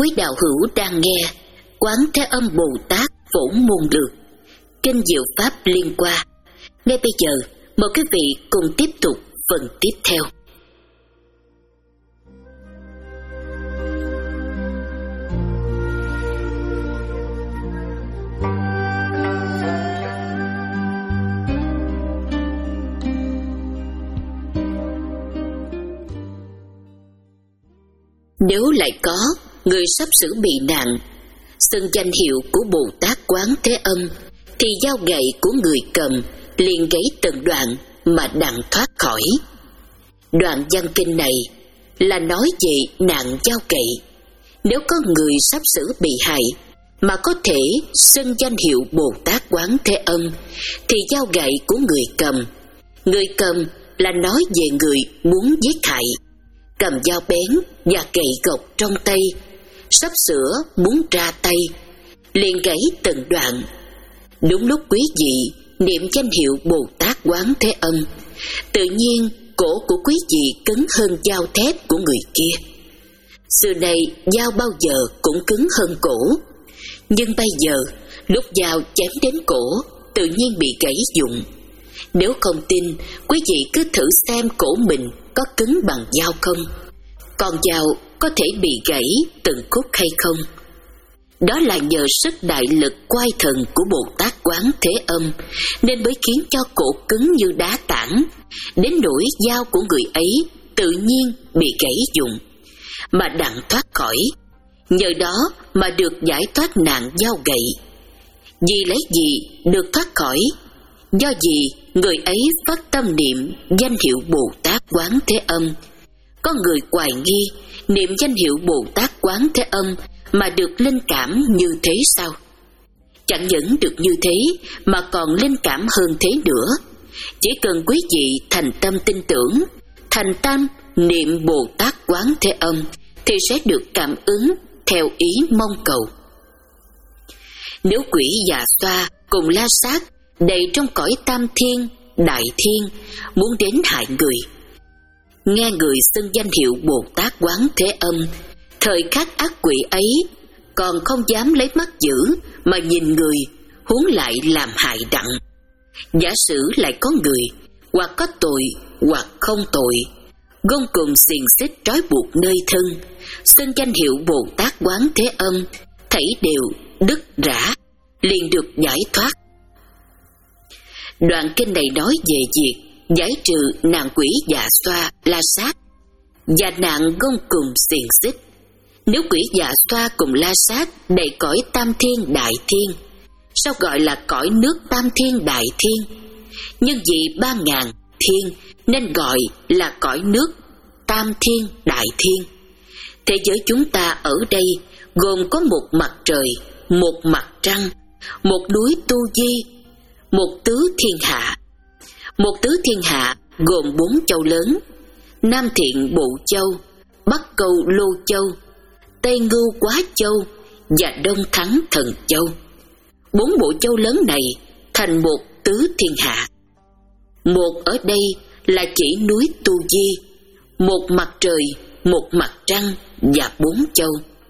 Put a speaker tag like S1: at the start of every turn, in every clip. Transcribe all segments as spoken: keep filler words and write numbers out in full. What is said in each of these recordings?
S1: Quý đạo hữu đang nghe Quán Thế Âm Bồ Tát Phổ Môn Lược, Kinh Diệu Pháp Liên Hoa. Ngay bây giờ, mời quý vị cùng tiếp tục phần tiếp theo. Nếu lại có người sắp sửa bị nạn, xưng danh hiệu của Bồ Tát Quán Thế Âm, thì dao gậy của người cầm liền gãy từng đoạn mà đặng thoát khỏi. Đoạn văn kinh này là nói về nạn dao gậy. Nếu có người sắp sửa bị hại mà có thể xưng danh hiệu Bồ Tát Quán Thế Âm, thì dao gậy của người cầm. Người cầm là nói về người muốn giết hại, cầm dao bén và gậy gộc trong tay, sắp sửa muốn ra tay, liền gãy từng đoạn. Đúng lúc quý vị niệm danh hiệu Bồ Tát Quán Thế Âm, tự nhiên cổ của quý vị cứng hơn dao thép của người kia. Xưa nay dao bao giờ cũng cứng hơn cổ, nhưng bây giờ lúc dao chém đến cổ tự nhiên bị gãy dụng. Nếu không tin, quý vị cứ thử xem cổ mình có cứng bằng dao không, còn dao có thể bị gãy từng khúc hay không. Đó là nhờ sức đại lực quay thần của Bồ Tát Quán Thế Âm nên mới khiến cho cổ cứng như đá tảng, đến nỗi dao của người ấy tự nhiên bị gãy dụng mà đặng thoát khỏi. Nhờ đó mà được giải thoát nạn dao gậy. Vì lấy gì được thoát khỏi? Do gì người ấy phát tâm niệm danh hiệu Bồ Tát Quán Thế Âm. Có người hoài nghi niệm danh hiệu Bồ Tát Quán Thế Âm mà được linh cảm như thế sao? Chẳng những được như thế mà còn linh cảm hơn thế nữa. Chỉ cần quý vị thành tâm tin tưởng, thành tâm niệm Bồ Tát Quán Thế Âm thì sẽ được cảm ứng theo ý mong cầu. Nếu quỷ già xoa cùng la sát đầy trong cõi tam thiên, đại thiên muốn đến hại người, nghe người xưng danh hiệu Bồ Tát Quán Thế Âm, thời khắc ác quỷ ấy còn không dám lấy mắt dữ mà nhìn người, huống lại làm hại đặng. Giả sử lại có người hoặc có tội hoặc không tội, gông cùng xiềng xích trói buộc nơi thân, xưng danh hiệu Bồ Tát Quán Thế Âm, thảy đều đứt rã, liền được giải thoát. Đoạn kinh này nói về việc giải trừ nạn quỷ dạ xoa la sát và nạn gông cùng xiềng xích. Nếu quỷ dạ xoa cùng la sát đầy cõi tam thiên đại thiên, sao gọi là cõi nước tam thiên đại thiên? Nhưng vì ba ngàn thiên nên gọi là cõi nước tam thiên đại thiên. Thế giới chúng ta ở đây gồm có một mặt trời, một mặt trăng, một núi Tu Di, một tứ thiên hạ. Một tứ thiên hạ gồm bốn châu lớn: Nam Thiện Bộ Châu, Bắc Câu Lô Châu, Tây Ngưu Quá Châu và Đông Thắng Thần Châu. Bốn bộ châu lớn này thành một tứ thiên hạ. Một ở đây là chỉ núi Tu Di, một mặt trời, một mặt trăng và bốn châu.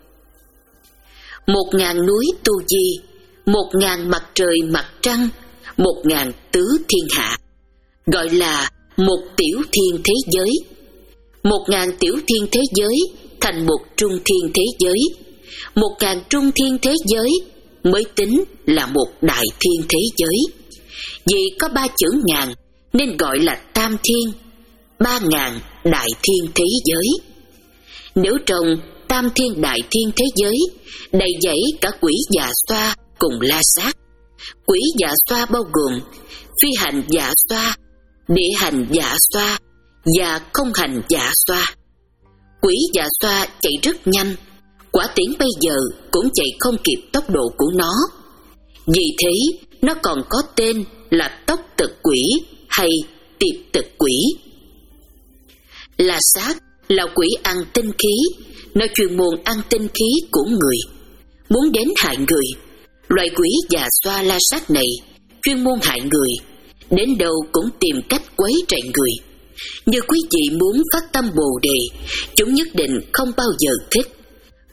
S1: Một ngàn núi Tu Di, một ngàn mặt trời mặt trăng, một ngàn tứ thiên hạ, gọi là một tiểu thiên thế giới. Một ngàn tiểu thiên thế giới thành một trung thiên thế giới. Một ngàn trung thiên thế giới mới tính là một đại thiên thế giới. Vì có ba chữ ngàn nên gọi là tam thiên, ba ngàn đại thiên thế giới. Nếu trong tam thiên đại thiên thế giới đầy dẫy cả quỷ dạ xoa cùng la sát, quỷ dạ xoa bao gồm phi hành dạ xoa, địa hành dạ xoa và không hành dạ xoa. Quỷ dạ xoa chạy rất nhanh, quả tiễn bây giờ cũng chạy không kịp tốc độ của nó. Vì thế nó còn có tên là tốc tực quỷ hay tiệp tực quỷ. La sát là quỷ ăn tinh khí, nó chuyên môn ăn tinh khí của người, muốn đến hại người. Loại quỷ già xoa la sát này chuyên môn hại người, đến đâu cũng tìm cách quấy rầy người. Như quý vị muốn phát tâm Bồ Đề, chúng nhất định không bao giờ thích.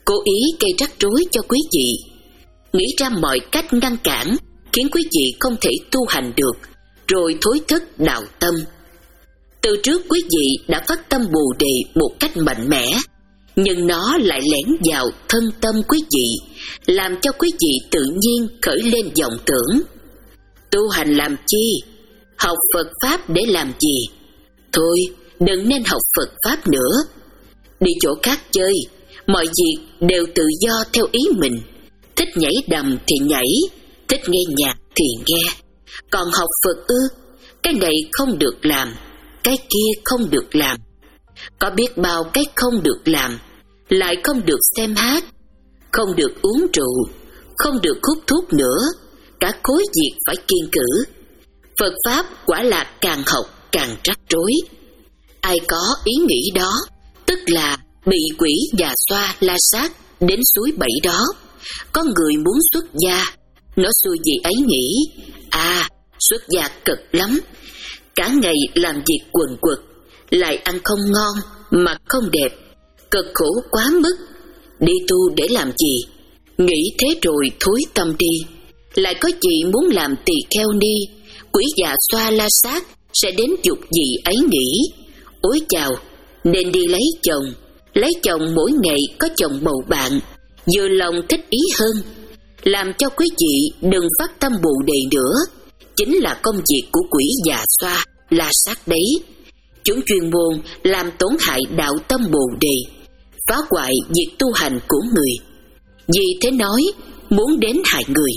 S1: cố ý gây rắc rối cho quý vị, nghĩ ra mọi cách ngăn cản, khiến quý vị không thể tu hành được, rồi thối thất đạo tâm. Từ trước quý vị đã phát tâm Bồ Đề một cách mạnh mẽ, nhưng nó lại lẻn vào thân tâm quý vị, làm cho quý vị tự nhiên khởi lên vọng tưởng. Tu hành làm chi? Học Phật Pháp để làm gì? Thôi, đừng nên học Phật Pháp nữa. Đi chỗ khác chơi, mọi việc đều tự do theo ý mình. Thích nhảy đầm thì nhảy, thích nghe nhạc thì nghe. Còn học Phật ư? Cái này không được làm, cái kia không được làm. Có biết bao cái không được làm, lại không được xem hát, không được uống rượu, không được hút thuốc nữa. Cả khối việc phải kiêng cữ. Phật Pháp quả là càng học càng rắc rối. Ai có ý nghĩ đó, tức là bị quỷ già xoa la sát đến suối bẫy đó. Có người muốn xuất gia, nó xui gì ấy nghĩ, à, xuất gia cực lắm, cả ngày làm việc quần quật, lại ăn không ngon, mặc không đẹp, cực khổ quá mức. Đi tu để làm gì? Nghĩ thế rồi thối tâm đi. Lại có chị muốn làm tỳ kheo ni, quỷ già xoa la sát sẽ đến dục gì ấy nghĩ, ôi chào, nên đi lấy chồng. Lấy chồng mỗi ngày có chồng bầu bạn, vừa lòng thích ý hơn. Làm cho quý vị đừng phát tâm Bồ Đề nữa, chính là công việc của quỷ già xoa la sát đấy. Chúng chuyên môn làm tổn hại đạo tâm Bồ Đề, phá hoại việc tu hành của người. Vì thế nói muốn đến hại người.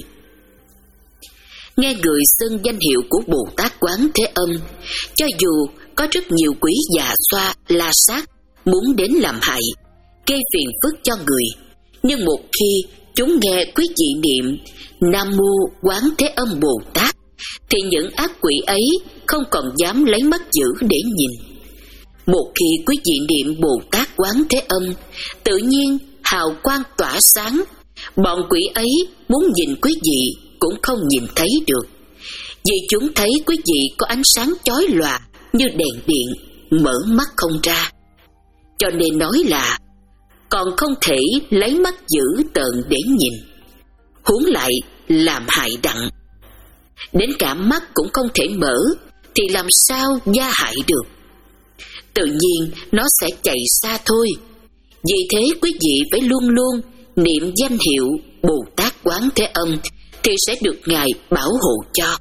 S1: Nghe người xưng danh hiệu của Bồ Tát Quán Thế Âm, cho dù có rất nhiều quỷ già xoa la sát muốn đến làm hại, gây phiền phức cho người, nhưng một khi chúng nghe quý vị niệm Nam Mô Quán Thế Âm Bồ Tát, thì những ác quỷ ấy không còn dám lấy mắt dữ để nhìn. Một khi quý vị niệm Bồ Tát Quán Thế Âm, tự nhiên hào quang tỏa sáng, bọn quỷ ấy muốn nhìn quý vị cũng không nhìn thấy được, vì chúng thấy quý vị có ánh sáng chói lòa như đèn điện, mở mắt không ra. Cho nên nói là còn không thể lấy mắt dữ tợn để nhìn, huống lại làm hại đặng. Đến cả mắt cũng không thể mở, thì làm sao gia hại được? Tự nhiên nó sẽ chạy xa thôi. Vì thế quý vị phải luôn luôn niệm danh hiệu Bồ Tát Quán Thế Âm, thì sẽ được Ngài bảo hộ cho.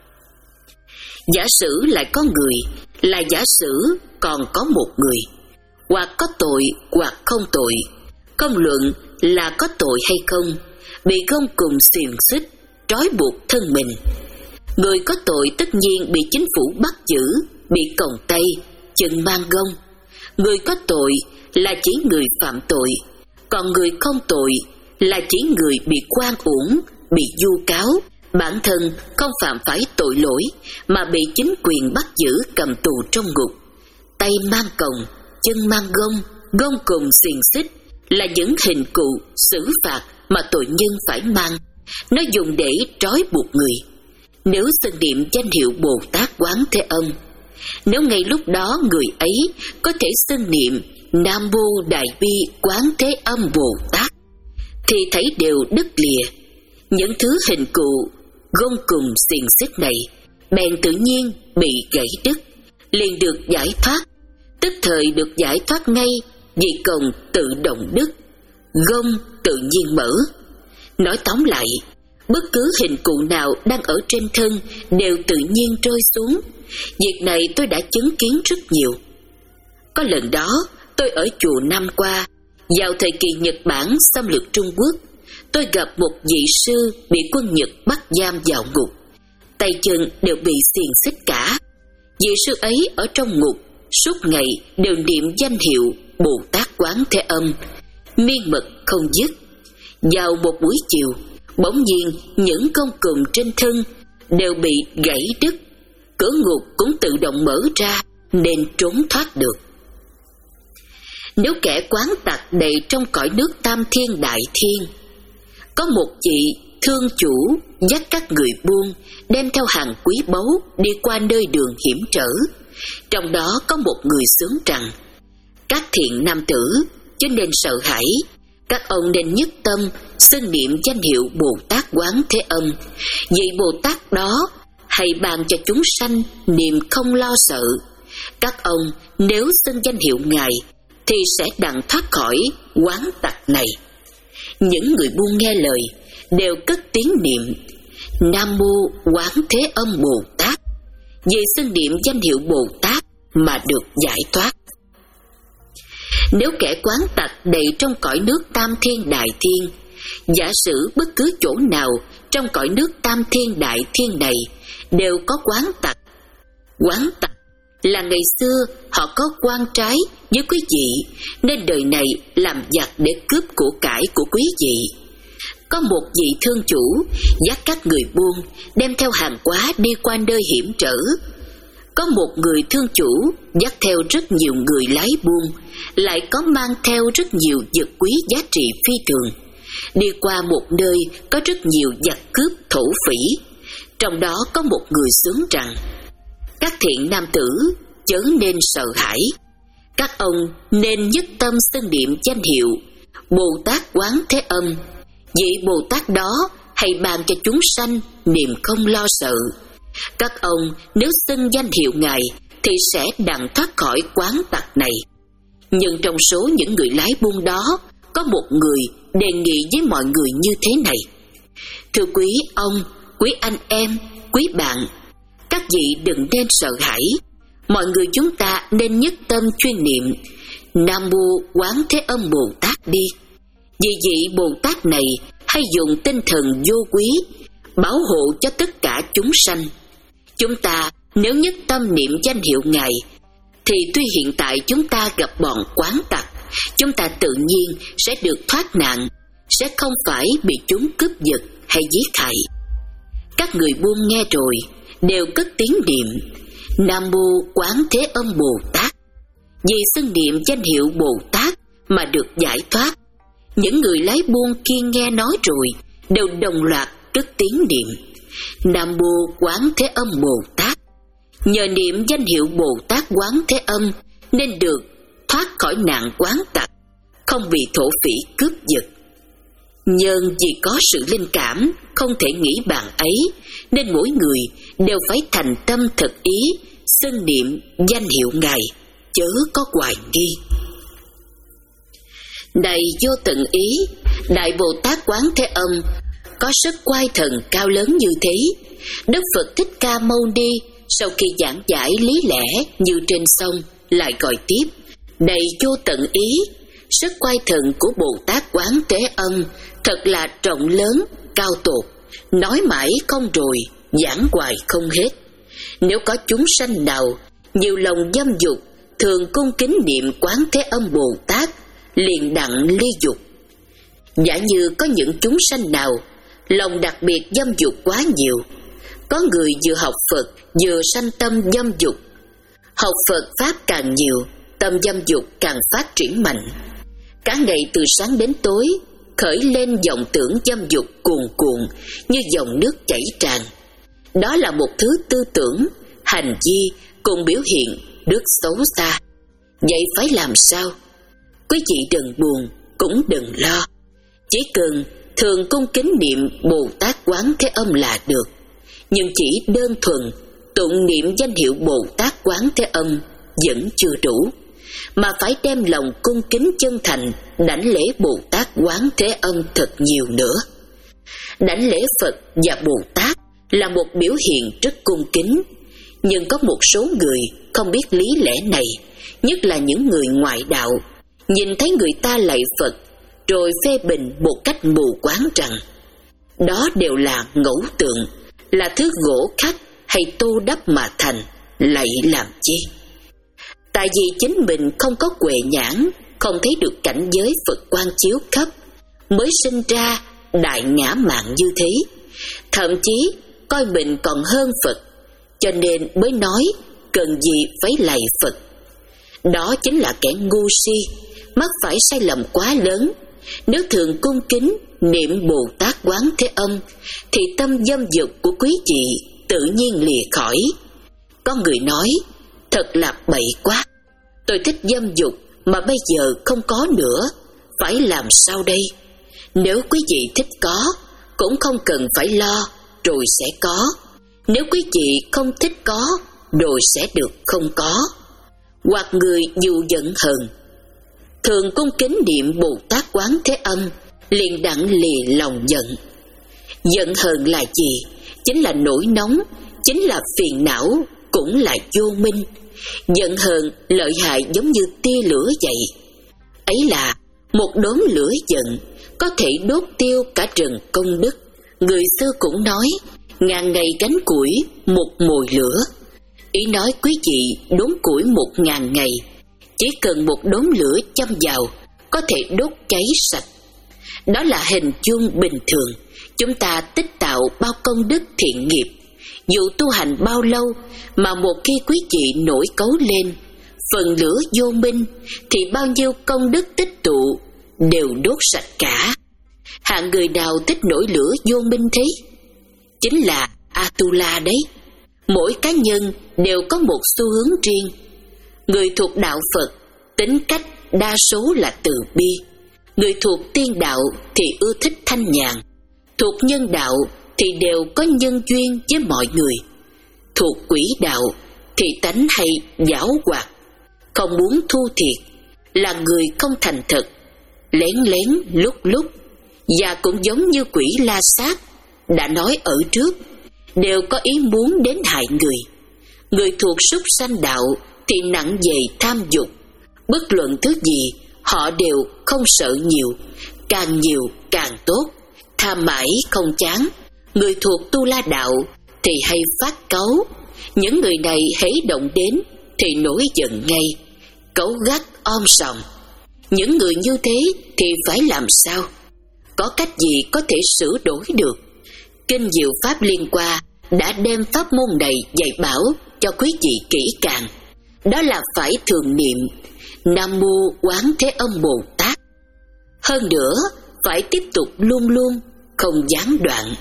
S1: Giả sử lại có người, là giả sử còn có một người, hoặc có tội hoặc không tội, không luận là có tội hay không, bị gông cùm xiềng xích trói buộc thân mình. Người có tội tất nhiên bị chính phủ bắt giữ, bị còng tay, chân mang gông. Người có tội là chỉ người phạm tội, còn người không tội là chỉ người bị oan uổng, bị vu cáo, bản thân không phạm phải tội lỗi mà bị chính quyền bắt giữ cầm tù trong ngục. Tay mang còng, chân mang gông, gông cùm xiềng xích là những hình cụ xử phạt mà tội nhân phải mang. Nó dùng để trói buộc người. Nếu xưng niệm danh hiệu Bồ Tát Quán Thế Âm, nếu ngay lúc đó người ấy có thể xưng niệm Nam Mô Đại Bi Quán Thế Âm Bồ Tát, thì thấy đều đứt lìa. Những thứ hình cụ gông cùm xiềng xích này bèn tự nhiên bị gãy đứt, liền được giải thoát, tức thời được giải thoát ngay, vì còng tự động đứt, gông tự nhiên mở. Nói tóm lại, bất cứ hình cụ nào đang ở trên thân đều tự nhiên rơi xuống. Việc này tôi đã chứng kiến rất nhiều. Có lần đó tôi ở chùa Nam Qua, vào thời kỳ Nhật Bản xâm lược Trung Quốc, tôi gặp một vị sư bị quân Nhật bắt giam vào ngục, tay chân đều bị xiềng xích cả. Vị sư ấy ở trong ngục suốt ngày đều niệm danh hiệu Bồ Tát Quán Thế Âm, miên mật không dứt. Vào một buổi chiều, bỗng nhiên những cong cùm trên thân đều bị gãy đứt, cửa ngục cũng tự động mở ra nên trốn thoát được. Nếu kẻ quán tặc đầy trong cõi nước Tam Thiên Đại Thiên, có một vị thương chủ dắt các người buôn đem theo hàng quý báu đi qua nơi đường hiểm trở, trong đó có một người sướng rằng: các thiện nam tử chớ nên sợ hãi, Các ông nên nhất tâm xưng niệm danh hiệu Bồ Tát Quán Thế Âm. Vị Bồ Tát đó hãy ban cho chúng sanh niềm không lo sợ. Các ông nếu xưng danh hiệu Ngài thì sẽ đặng thoát khỏi oán tặc này. Những người buông nghe lời đều cất tiếng niệm Nam Mô Quán Thế Âm Bồ Tát, vì xưng niệm danh hiệu Bồ Tát mà được giải thoát. Nếu kẻ quán tặc đầy trong cõi nước Tam Thiên Đại Thiên, giả sử bất cứ chỗ nào trong cõi nước Tam Thiên Đại Thiên này đều có quán tặc. Quán tặc là ngày xưa họ có quan trái với quý vị, nên đời này làm giặc để cướp của cải của quý vị. Có một vị thương chủ dắt các người buôn đem theo hàng hóa đi qua nơi hiểm trở. Có một người thương chủ dắt theo rất nhiều người lái buôn, lại có mang theo rất nhiều vật quý giá trị phi thường, đi qua một nơi có rất nhiều giặc cướp thổ phỉ. Trong đó có một người xướng rằng: các thiện nam tử chớ nên sợ hãi, các ông nên nhất tâm xưng niệm danh hiệu Bồ Tát Quán Thế Âm. Vị Bồ Tát đó hãy ban cho chúng sanh niềm không lo sợ. Các ông nếu xưng danh hiệu Ngài thì sẽ đặng thoát khỏi quán tặc này. Nhưng trong số những người lái buôn đó, có một người đề nghị với mọi người như thế này: thưa quý ông, quý anh em, quý bạn, các vị đừng nên sợ hãi. Mọi người chúng ta nên nhất tâm chuyên niệm Nam Mô Quán Thế Âm Bồ Tát đi. Vì vị Bồ Tát này hay dùng tinh thần vô quý bảo hộ cho tất cả chúng sanh. Chúng ta nếu nhất tâm niệm danh hiệu Ngài thì tuy hiện tại chúng ta gặp bọn quán tặc, chúng ta tự nhiên sẽ được thoát nạn, sẽ không phải bị chúng cướp giật hay giết hại. Các người buôn nghe rồi đều cất tiếng niệm Nam Mô Quán Thế Âm Bồ Tát. Vì xưng niệm danh hiệu Bồ Tát mà được giải thoát. Những người lái buôn kia nghe nói rồi đều đồng loạt cất tiếng niệm Nam Mô Quán Thế Âm Bồ Tát. Nhờ niệm danh hiệu Bồ Tát Quán Thế Âm nên được thoát khỏi nạn quán tặc, không bị thổ phỉ cướp giật. Nhưng vì có sự linh cảm không thể nghĩ bàn ấy, nên mỗi người đều phải thành tâm thật ý xưng niệm danh hiệu Ngài, chớ có hoài nghi. Này vô tận ý, Đại Bồ Tát Quán Thế Âm có sức oai thần cao lớn như thế. Đức Phật Thích Ca Mâu Ni sau khi giảng giải lý lẽ như trên sông lại gọi tiếp: này vô tận ý, sức oai thần của Bồ Tát Quán Thế Âm thật là rộng lớn, cao tột, nói mãi không rồi, giảng hoài không hết. Nếu có chúng sanh nào nhiều lòng dâm dục, thường cung kính niệm Quán Thế Âm Bồ Tát, liền đặng ly dục. Giả như có những chúng sanh nào lòng đặc biệt dâm dục quá nhiều, có người vừa học Phật vừa sanh tâm dâm dục, học Phật Pháp càng nhiều, tâm dâm dục càng phát triển mạnh, cả ngày từ sáng đến tối khởi lên vọng tưởng dâm dục cuồn cuộn như dòng nước chảy tràn. Đó là một thứ tư tưởng, hành vi cùng biểu hiện rất xấu xa. Vậy phải làm sao? Quý vị đừng buồn, cũng đừng lo. Chỉ cần thường cung kính niệm Bồ Tát Quán Thế Âm là được. Nhưng chỉ đơn thuần tụng niệm danh hiệu Bồ Tát Quán Thế Âm vẫn chưa đủ, mà phải đem lòng cung kính chân thành đảnh lễ Bồ Tát Quán Thế Âm thật nhiều nữa. Đảnh lễ Phật và Bồ Tát là một biểu hiện rất cung kính, nhưng có một số người không biết lý lẽ này, nhất là những người ngoại đạo, nhìn thấy người ta lạy Phật rồi phê bình một cách mù quáng rằng đó đều là ngẫu tượng, là thứ gỗ khắc hay tô đắp mà thành, lạy làm chi? Tại vì chính mình không có huệ nhãn, không thấy được cảnh giới Phật quang chiếu khắp, mới sinh ra đại ngã mạn như thế, thậm chí coi mình còn hơn Phật, cho nên mới nói cần gì phải lạy Phật. Đó chính là kẻ ngu si, mắc phải sai lầm quá lớn. Nếu thường cung kính niệm Bồ Tát Quán Thế Âm thì tâm dâm dục của quý vị tự nhiên lìa khỏi. Có người nói thật là bậy quá, tôi thích dâm dục mà bây giờ không có nữa, phải làm sao đây? Nếu quý vị thích có, cũng không cần phải lo, rồi sẽ có. Nếu quý vị không thích có, rồi sẽ được không có. Hoặc người dù giận hờn, thường cung kính niệm Bồ Tát Quán Thế Âm, liền đặng lìa lòng giận. Giận hờn là gì? Chính là nổi nóng, chính là phiền não, cũng là vô minh. Giận hờn lợi hại giống như tia lửa vậy. Ấy là một đốm lửa giận có thể đốt tiêu cả rừng công đức. Người xưa cũng nói, ngàn ngày gánh củi một mồi lửa. Ý nói quý vị đốn củi một ngàn ngày, chỉ cần một đốm lửa châm vào có thể đốt cháy sạch. Đó là hình dung bình thường. Chúng ta tích tạo bao công đức thiện nghiệp, dù tu hành bao lâu, mà một khi quý vị nổi cấu lên phần lửa vô minh, thì bao nhiêu công đức tích tụ đều đốt sạch cả. Hạng người nào tích nổi lửa vô minh thế? Chính là Atula đấy. Mỗi cá nhân đều có một xu hướng riêng. Người thuộc đạo Phật, tính cách đa số là từ bi. Người thuộc tiên đạo thì ưa thích thanh nhàn. Thuộc nhân đạo thì đều có nhân duyên với mọi người. Thuộc quỷ đạo thì tánh hay giảo hoạt, không muốn thu thiệt, là người không thành thật, lén lén lúc lúc, và cũng giống như quỷ La Sát đã nói ở trước, đều có ý muốn đến hại người. Người thuộc súc sanh đạo thì nặng về tham dục, bất luận thứ gì họ đều không sợ nhiều, càng nhiều càng tốt, tham mãi không chán. Người thuộc Tu La đạo thì hay phát cáu, những người này hễ động đến thì nổi giận ngay, cáu gắt om sòm. Những người như thế thì phải làm sao? Có cách gì có thể sửa đổi được? Kinh Diệu Pháp Liên Hoa đã đem pháp môn này dạy bảo cho quý vị kỹ càng. Đó là phải thường niệm Nam Mô Quán Thế Âm Bồ Tát. Hơn nữa phải tiếp tục luôn luôn, không gián đoạn.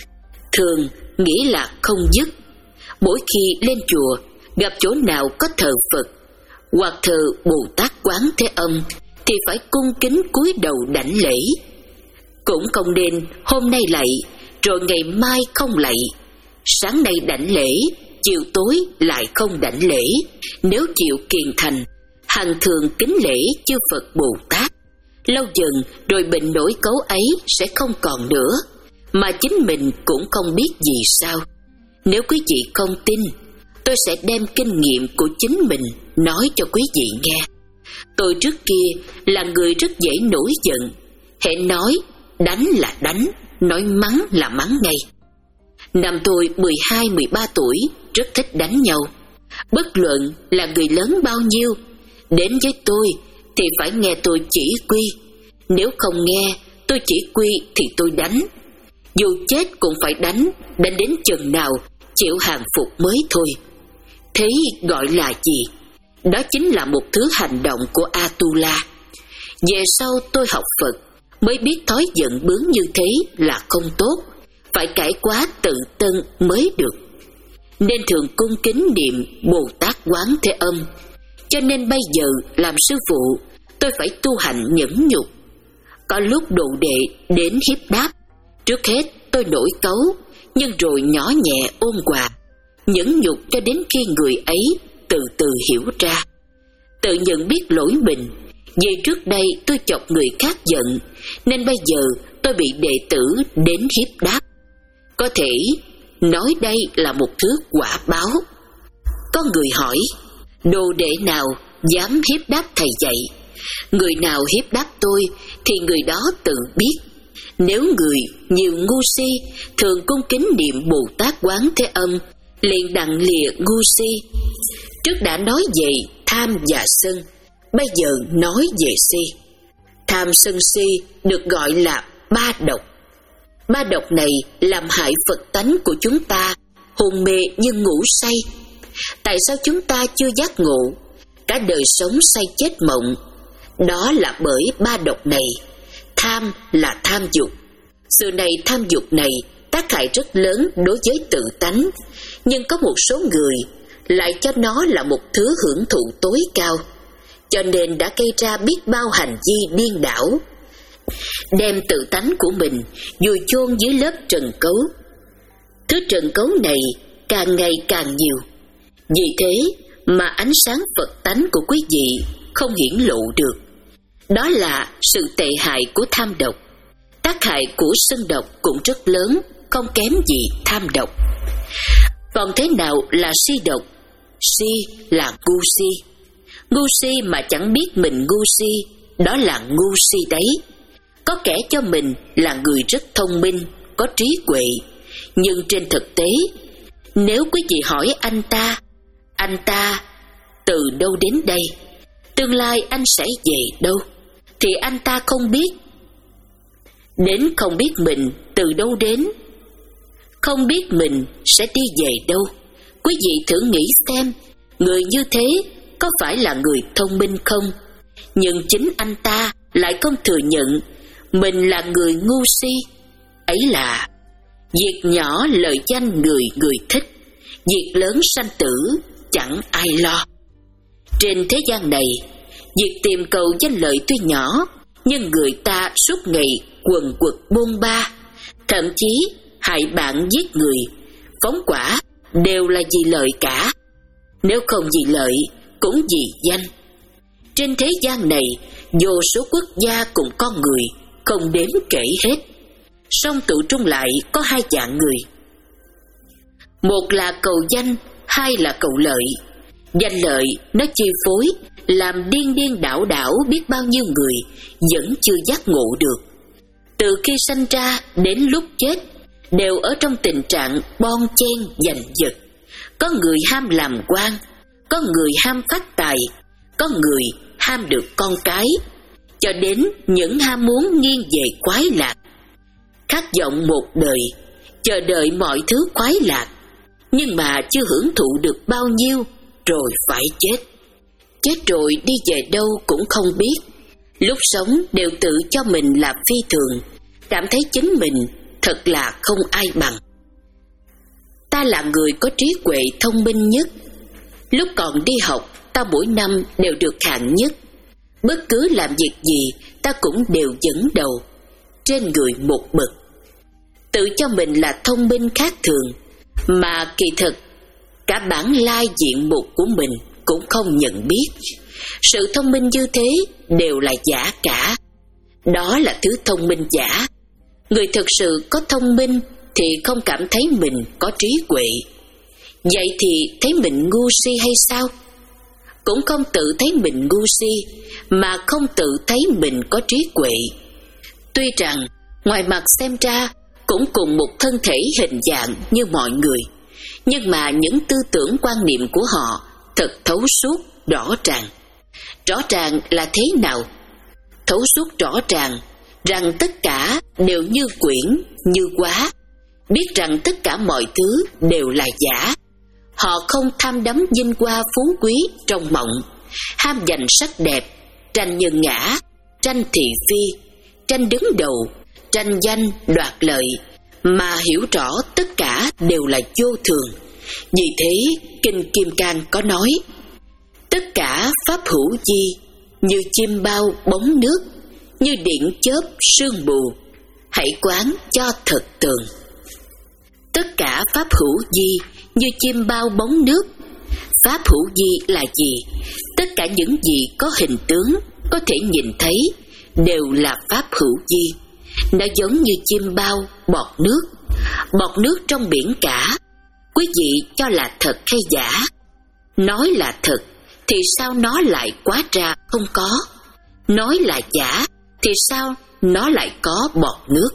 S1: Thường nghĩa là không dứt. Mỗi khi lên chùa gặp chỗ nào có thờ Phật hoặc thờ Bồ Tát Quán Thế Âm thì phải cung kính cúi đầu đảnh lễ. Cũng không nên hôm nay lạy rồi ngày mai không lạy, sáng nay đảnh lễ, chiều tối lại không đảnh lễ. Nếu chịu kiền thành, hằng thường kính lễ chư Phật Bồ Tát, lâu dần rồi bệnh nổi cấu ấy sẽ không còn nữa, mà chính mình cũng không biết gì sao. Nếu quý vị không tin, tôi sẽ đem kinh nghiệm của chính mình nói cho quý vị nghe. Tôi trước kia là người rất dễ nổi giận, hễ nói đánh là đánh, nói mắng là mắng ngay. Năm tôi mười hai mười ba tuổi rất thích đánh nhau. Bất luận là người lớn bao nhiêu, đến với tôi thì phải nghe tôi chỉ quy. Nếu không nghe tôi chỉ quy thì tôi đánh. Dù chết cũng phải đánh, đánh đến chừng nào chịu hàng phục mới thôi. Thế gọi là gì? Đó chính là một thứ hành động của Atula. Về sau tôi học Phật mới biết thói giận bướng như thế là không tốt, phải cải quá tự tân mới được. Nên thường cung kính niệm Bồ Tát Quán Thế Âm. Cho nên bây giờ làm sư phụ, tôi phải tu hành nhẫn nhục. Có lúc đồ đệ đến hiếp đáp, trước hết tôi nổi cấu, nhưng rồi nhỏ nhẹ ôn hòa, nhẫn nhục cho đến khi người ấy từ từ hiểu ra, tự nhận biết lỗi mình. Vì trước đây tôi chọc người khác giận, nên bây giờ tôi bị đệ tử đến hiếp đáp. Có thể nói đây là một thứ quả báo. Có người hỏi, đồ đệ nào dám hiếp đáp thầy dạy? Người nào hiếp đáp tôi thì người đó tự biết. Nếu người nhiều ngu si thường cung kính niệm Bồ Tát Quán Thế Âm, liền đặng lìa ngu si. Trước đã nói về tham và sân, bây giờ nói về si. Tham sân si được gọi là ba độc. Ba độc này làm hại Phật tánh của chúng ta, hôn mê như ngủ say. Tại sao chúng ta chưa giác ngộ? Cả đời sống say chết mộng. Đó là bởi ba độc này. Tham là tham dục. Sự này tham dục này tác hại rất lớn đối với tự tánh, nhưng có một số người lại cho nó là một thứ hưởng thụ tối cao, cho nên đã gây ra biết bao hành vi điên đảo. đem tự tánh của mình vùi chôn dưới lớp trần cấu. Thứ trần cấu này càng ngày càng nhiều, vì thế mà ánh sáng Phật tánh của quý vị không hiển lộ được. Đó là sự tệ hại của tham độc. Tác hại của sân độc cũng rất lớn, không kém gì tham độc. Còn thế nào là si độc? Si là ngu si. Ngu si mà chẳng biết mình ngu si, đó là ngu si đấy. Có kẻ cho mình là người rất thông minh, có trí huệ, nhưng trên thực tế, nếu quý vị hỏi anh ta, anh ta từ đâu đến đây, tương lai anh sẽ về đâu, thì anh ta không biết. Đến không biết mình từ đâu đến, không biết mình sẽ đi về đâu. Quý vị thử nghĩ xem, người như thế có phải là người thông minh không? Nhưng chính anh ta lại không thừa nhận mình là người ngu si. Ấy là việc nhỏ lợi danh người người thích, việc lớn sanh tử chẳng ai lo. Trên thế gian này, việc tìm cầu danh lợi tuy nhỏ, nhưng người ta suốt ngày quần quật buôn ba, thậm chí hại bạn giết người, phóng hỏa đều là vì lợi cả. Nếu không vì lợi, cũng vì danh. Trên thế gian này, vô số quốc gia cùng con người, không đếm kể hết. Song tụ trung lại có hai dạng người. Một là cầu danh, hai là cầu lợi. Danh lợi nó chi phối, làm điên điên đảo đảo biết bao nhiêu người, vẫn chưa giác ngộ được. Từ khi sanh ra đến lúc chết, đều ở trong tình trạng bon chen giành giật. Có người ham làm quan, có người ham phát tài, có người ham được con cái, cho đến những ham muốn nghiêng về khoái lạc. Khát vọng một đời, chờ đợi mọi thứ khoái lạc, nhưng mà chưa hưởng thụ được bao nhiêu, rồi phải chết. Chết rồi đi về đâu cũng không biết. Lúc sống đều tự cho mình là phi thường, cảm thấy chính mình thật là không ai bằng. Ta là người có trí huệ thông minh nhất. Lúc còn đi học, ta mỗi năm đều được hạng nhất. Bất cứ làm việc gì, ta cũng đều dẫn đầu, trên người một bậc. Tự cho mình là thông minh khác thường, mà kỳ thực cả bản lai diện mục của mình cũng không nhận biết. Sự thông minh như thế đều là giả cả. Đó là thứ thông minh giả. Người thực sự có thông minh thì không cảm thấy mình có trí huệ. Vậy thì thấy mình ngu si hay sao? Cũng không tự thấy mình ngu si, mà không tự thấy mình có trí huệ. Tuy rằng ngoài mặt xem ra cũng cùng một thân thể hình dạng như mọi người, nhưng mà những tư tưởng quan niệm của họ thật thấu suốt, rõ ràng. Rõ ràng là thế nào? Thấu suốt rõ ràng rằng tất cả đều như quyển, như quá, biết rằng tất cả mọi thứ đều là giả. Họ không tham đắm vinh hoa phú quý trong mộng, ham giành sắc đẹp, tranh nhân ngã, tranh thị phi, tranh đứng đầu, tranh danh đoạt lợi, mà hiểu rõ tất cả đều là vô thường. Vì thế Kinh Kim Cang có nói: tất cả pháp hữu vi, như chim bao bóng nước, như điện chớp sương mù, hãy quán cho thật tường. Tất cả pháp hữu vi như chim bao bóng nước. Pháp hữu vi là gì? Tất cả những gì có hình tướng, có thể nhìn thấy, đều là pháp hữu vi. Nó giống như chim bao bọt nước. Bọt nước trong biển cả, quý vị cho là thật hay giả? Nói là thật thì sao nó lại quá ra không có? Nói là giả thì sao nó lại có bọt nước?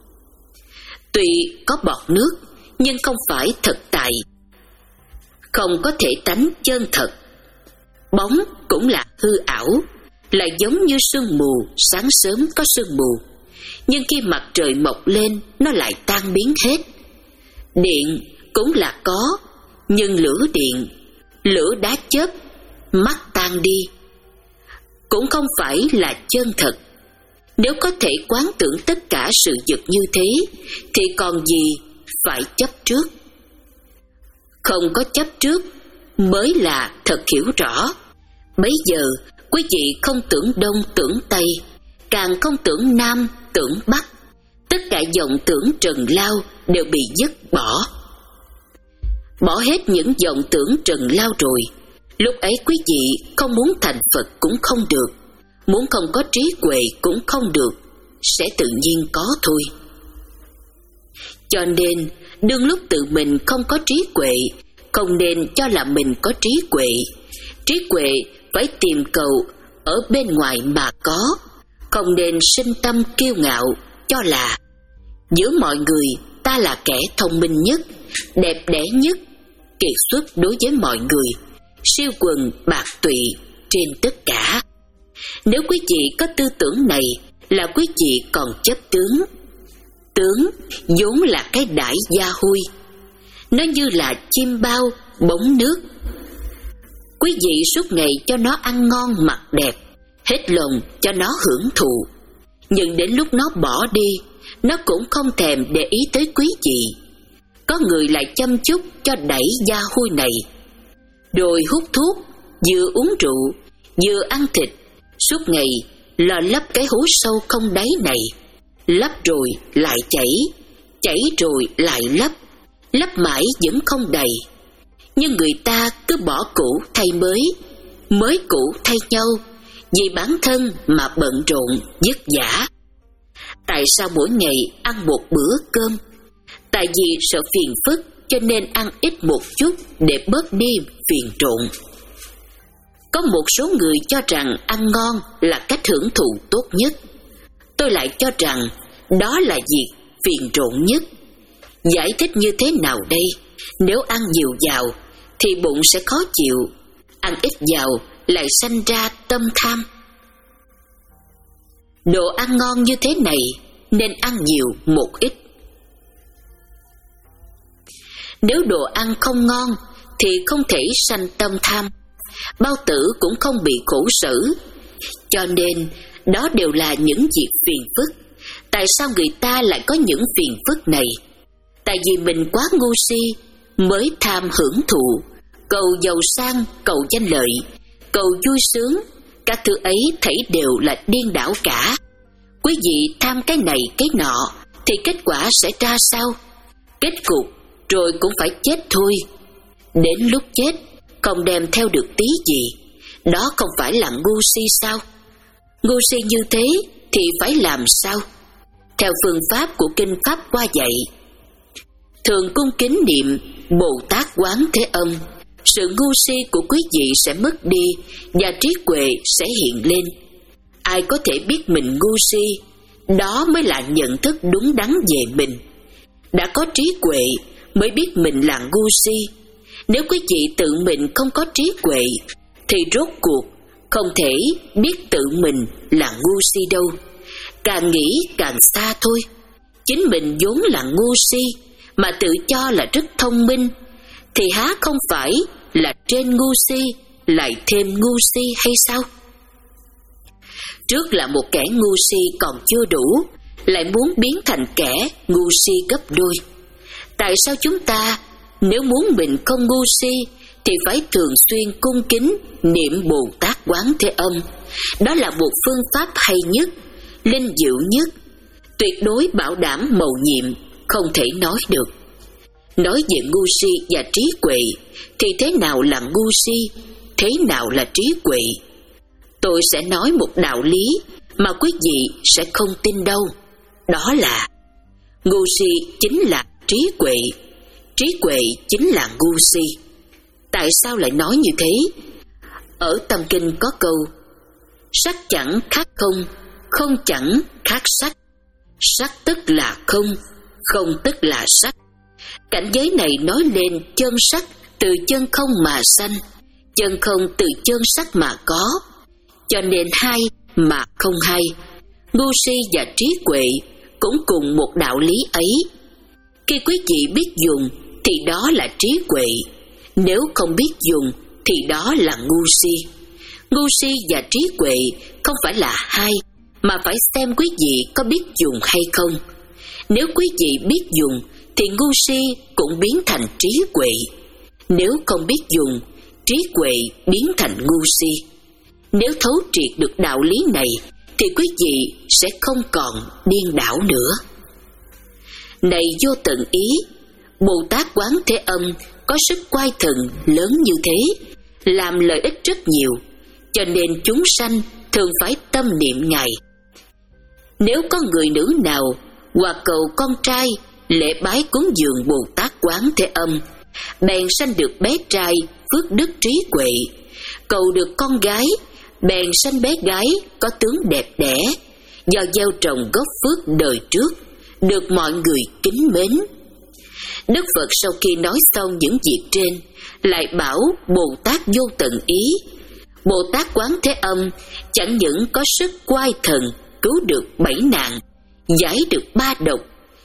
S1: Tuy có bọt nước nhưng không phải thật tại, không có thể tánh chân thật. Bóng cũng là hư ảo, là giống như sương mù, sáng sớm có sương mù, nhưng khi mặt trời mọc lên nó lại tan biến hết. Điện cũng là có, nhưng lửa điện, lửa đá chớp, mắt tan đi, cũng không phải là chân thật. Nếu có thể quán tưởng tất cả sự vật như thế, thì còn gì phải chấp trước? Không có chấp trước mới là thật hiểu rõ. Bấy giờ quý vị không tưởng đông tưởng tây, càng không tưởng Nam, tưởng Bắc. Tất cả vọng tưởng trần lao đều bị dứt bỏ. Bỏ hết những vọng tưởng trần lao rồi, lúc ấy quý vị không muốn thành Phật cũng không được, muốn không có trí huệ cũng không được, sẽ tự nhiên có thôi. Cho nên, đương lúc tự mình không có trí huệ, không nên cho là mình có trí huệ. Trí huệ phải tìm cầu ở bên ngoài mà có, không nên sinh tâm kiêu ngạo, cho là giữa mọi người ta là kẻ thông minh nhất, đẹp đẽ nhất, kiệt xuất đối với mọi người, siêu quần bạc tụy trên tất cả. Nếu quý vị có tư tưởng này là quý vị còn chấp tướng. Tướng vốn là cái đãi gia hui, nó như là chim bao bóng nước. Quý vị suốt ngày cho nó ăn ngon mặc đẹp, hết lòng cho nó hưởng thụ, nhưng đến lúc nó bỏ đi, nó cũng không thèm để ý tới quý vị. Có người lại chăm chút cho đẩy gia hui này, rồi hút thuốc, vừa uống rượu, vừa ăn thịt, suốt ngày lo lấp cái hố sâu không đáy này. Lấp rồi lại chảy, chảy rồi lại lấp, lấp mãi vẫn không đầy. Nhưng người ta cứ bỏ cũ thay mới, mới cũ thay nhau, vì bản thân mà bận rộn vất vả. Tại sao mỗi ngày ăn một bữa cơm? Tại vì sợ phiền phức cho nên ăn ít một chút để bớt đi phiền trộn. Có một số người cho rằng ăn ngon là cách hưởng thụ tốt nhất. Tôi lại cho rằng đó là việc phiền trộn nhất. Giải thích như thế nào đây? Nếu ăn nhiều vào thì bụng sẽ khó chịu, ăn ít vào lại sanh ra tâm tham. Đồ ăn ngon như thế này nên ăn nhiều một ít. Nếu đồ ăn không ngon thì không thể sanh tâm tham, bao tử cũng không bị khổ sở. Cho nên đó đều là những việc phiền phức. Tại sao người ta lại có những phiền phức này? Tại vì mình quá ngu si mới tham hưởng thụ, cầu giàu sang, cầu danh lợi, cầu vui sướng. Các thứ ấy thảy đều là điên đảo cả. Quý vị tham cái này cái nọ thì kết quả sẽ ra sao? Kết cục rồi cũng phải chết thôi. Đến lúc chết không đem theo được tí gì, đó không phải là ngu si sao? Ngu si như thế thì phải làm sao? Theo phương pháp của Kinh Pháp Hoa dạy, thường cung kính niệm Bồ Tát Quán Thế Âm, sự ngu si của quý vị sẽ mất đi và trí huệ sẽ hiện lên. Ai có thể biết mình ngu si, đó mới là nhận thức đúng đắn về mình. Đã có trí huệ mới biết mình là ngu si. Nếu quý vị tự mình không có trí huệ thì rốt cuộc không thể biết tự mình là ngu si đâu. Càng nghĩ càng xa thôi. Chính mình vốn là ngu si mà tự cho là rất thông minh thì há không phải là trên ngu si lại thêm ngu si hay sao? Trước là một kẻ ngu si còn chưa đủ, lại muốn biến thành kẻ ngu si gấp đôi. Tại sao chúng ta nếu muốn mình không ngu si thì phải thường xuyên cung kính niệm Bồ Tát Quán Thế Âm? Đó là một phương pháp hay nhất, linh diệu nhất, tuyệt đối bảo đảm mầu nhiệm, không thể nói được. Nói về ngu si và trí huệ thì thế nào là ngu si, thế nào là trí huệ? Tôi sẽ nói một đạo lý mà quý vị sẽ không tin đâu. Đó là ngu si chính là trí huệ, trí huệ chính là ngu si. Tại sao lại nói như thế? Ở Tâm Kinh có câu: sắc chẳng khác không, không chẳng khác sắc. Sắc tức là không, không tức là sắc. Cảnh giới này nói lên chân sắc từ chân không mà sanh, chân không từ chân sắc mà có. Cho nên hai mà không hai. Ngu si và trí huệ cũng cùng một đạo lý ấy. Khi quý vị biết dùng thì đó là trí huệ, nếu không biết dùng thì đó là ngu si. Ngu si và trí huệ không phải là hai, mà phải xem quý vị có biết dùng hay không. Nếu quý vị biết dùng thì ngu si cũng biến thành trí huệ, nếu không biết dùng, trí huệ biến thành ngu si. Nếu thấu triệt được đạo lý này thì quý vị sẽ không còn điên đảo nữa. Này vô tận ý, Bồ Tát Quán Thế Âm có sức quay thần lớn như thế, làm lợi ích rất nhiều, cho nên chúng sanh thường phải tâm niệm Ngài. Nếu có người nữ nào hoặc cầu con trai lễ bái cúng dường Bồ Tát Quán Thế Âm, bèn sanh được bé trai phước đức trí huệ, cầu được con gái, bèn sanh bé gái có tướng đẹp đẽ, do gieo trồng gốc phước đời trước, được mọi người kính mến. Đức Phật sau khi nói xong những việc trên, lại bảo Bồ Tát Vô Tận Ý, Bồ Tát Quán Thế Âm chẳng những có sức oai thần cứu được bảy nạn, giải được ba độc,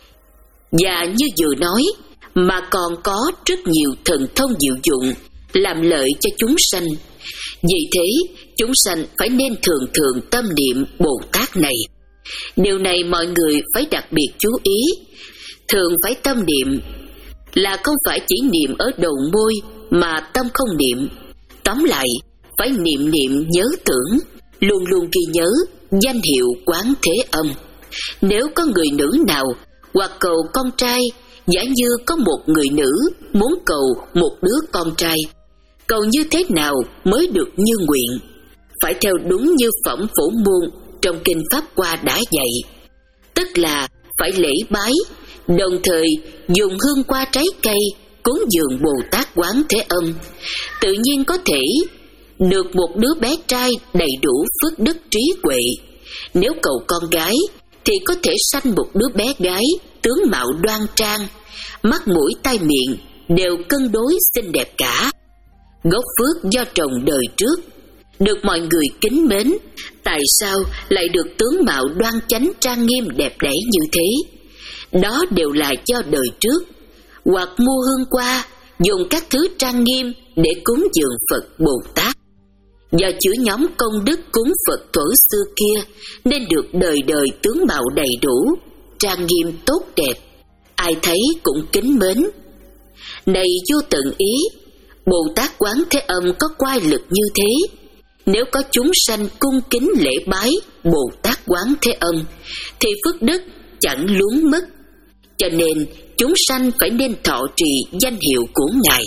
S1: và như vừa nói, mà còn có rất nhiều thần thông diệu dụng làm lợi cho chúng sanh. Vì thế, chúng sanh phải nên thường thường tâm niệm Bồ Tát này. Điều này mọi người phải đặc biệt chú ý. Thường phải tâm niệm là không phải chỉ niệm ở đầu môi mà tâm không niệm. Tóm lại, phải niệm niệm nhớ tưởng, luôn luôn ghi nhớ danh hiệu Quán Thế Âm. Nếu có người nữ nào hoặc cầu con trai, giả như có một người nữ muốn cầu một đứa con trai, cầu như thế nào mới được như nguyện? Phải theo đúng như phẩm Phổ Môn trong Kinh Pháp Hoa đã dạy, tức là phải lễ bái, đồng thời dùng hương hoa trái cây cúng dường Bồ Tát Quán Thế Âm, tự nhiên có thể được một đứa bé trai đầy đủ phước đức trí huệ. Nếu cầu con gái thì có thể sanh một đứa bé gái tướng mạo đoan trang, mắt mũi tai miệng đều cân đối xinh đẹp cả, gốc phước do trồng đời trước, được mọi người kính mến. Tại sao lại được tướng mạo đoan chánh trang nghiêm đẹp đẽ như thế? Đó đều là do đời trước hoặc mua hương hoa, dùng các thứ trang nghiêm để cúng dường Phật Bồ Tát. Do chứa nhóm công đức cúng Phật thuở xưa kia, nên được đời đời tướng mạo đầy đủ, trang nghiêm tốt đẹp, ai thấy cũng kính mến. Này Vô Tận Ý, Bồ Tát Quán Thế Âm có quay lực như thế. Nếu có chúng sanh cung kính lễ bái Bồ Tát Quán Thế Âm, thì phước đức chẳng luống mất. Cho nên chúng sanh phải nên thọ trì danh hiệu của Ngài.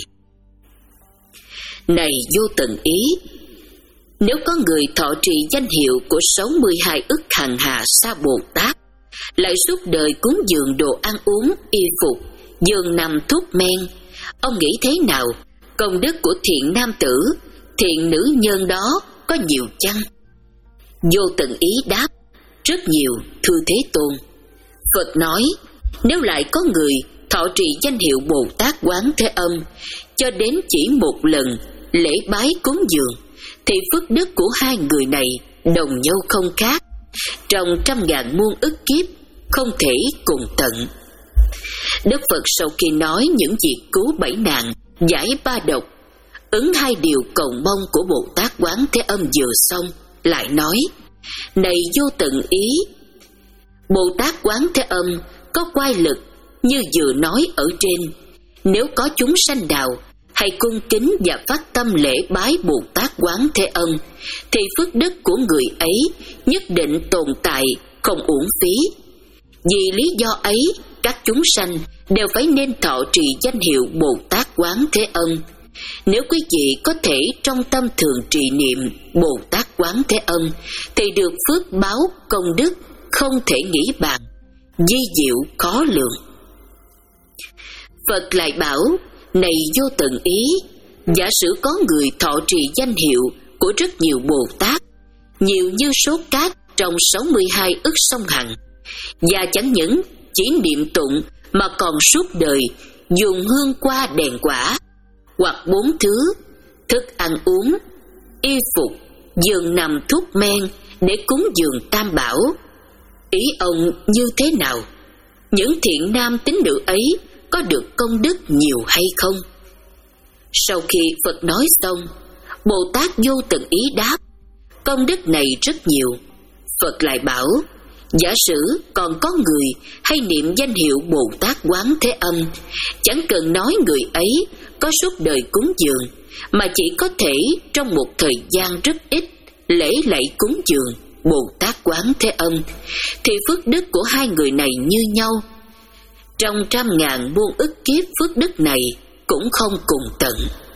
S1: Này Vô Tận Ý, nếu có người thọ trì danh hiệu của sáu mươi hai ức hằng hà sa Bồ Tát, lại suốt đời cúng dường đồ ăn uống, y phục, giường nằm thuốc men, ông nghĩ thế nào? Công đức của thiện nam tử, thiện nữ nhân đó có nhiều chăng? Vô Tận Ý đáp, rất nhiều, thưa Thế Tôn. Phật nói, nếu lại có người thọ trì danh hiệu Bồ Tát Quán Thế Âm cho đến chỉ một lần lễ bái cúng dường, thì phước đức của hai người này đồng nhau không khác, trong trăm ngàn muôn ức kiếp không thể cùng tận. Đức Phật sau khi nói những việc cứu bảy nạn, giải ba độc, ứng hai điều cầu mong của Bồ Tát Quán Thế Âm vừa xong, lại nói, này Vô Tận Ý, Bồ Tát Quán Thế Âm có quay lực như vừa nói ở trên. Nếu có chúng sanh đạo hay cung kính và phát tâm lễ bái Bồ Tát Quán Thế Âm, thì phước đức của người ấy nhất định tồn tại, không uổng phí. Vì lý do ấy, các chúng sanh đều phải nên thọ trì danh hiệu Bồ Tát Quán Thế Âm. Nếu quý vị có thể trong tâm thường trì niệm Bồ Tát Quán Thế Âm, thì được phước báo công đức không thể nghĩ bàn, vi diệu khó lường. Phật lại bảo, này Vô Tận Ý, giả sử có người thọ trì danh hiệu của rất nhiều Bồ Tát, nhiều như số cát trong sáu mươi hai ức sông Hằng, và chẳng những chỉ niệm tụng mà còn suốt đời dùng hương hoa đèn quả, hoặc bốn thứ, thức ăn uống, y phục, giường nằm thuốc men để cúng dường Tam Bảo. Ý ông như thế nào? Những thiện nam tín nữ ấy có được công đức nhiều hay không? Sau khi Phật nói xong, Bồ Tát Vô Tận Ý đáp, công đức này rất nhiều. Phật lại bảo, giả sử còn có người hay niệm danh hiệu Bồ Tát Quán Thế Âm, chẳng cần nói người ấy có suốt đời cúng dường, mà chỉ có thể trong một thời gian rất ít lễ lạy cúng dường Bồ Tát Quán Thế Âm, thì phước đức của hai người này như nhau. Trong trăm ngàn muôn ức kiếp phước đức này cũng không cùng tận.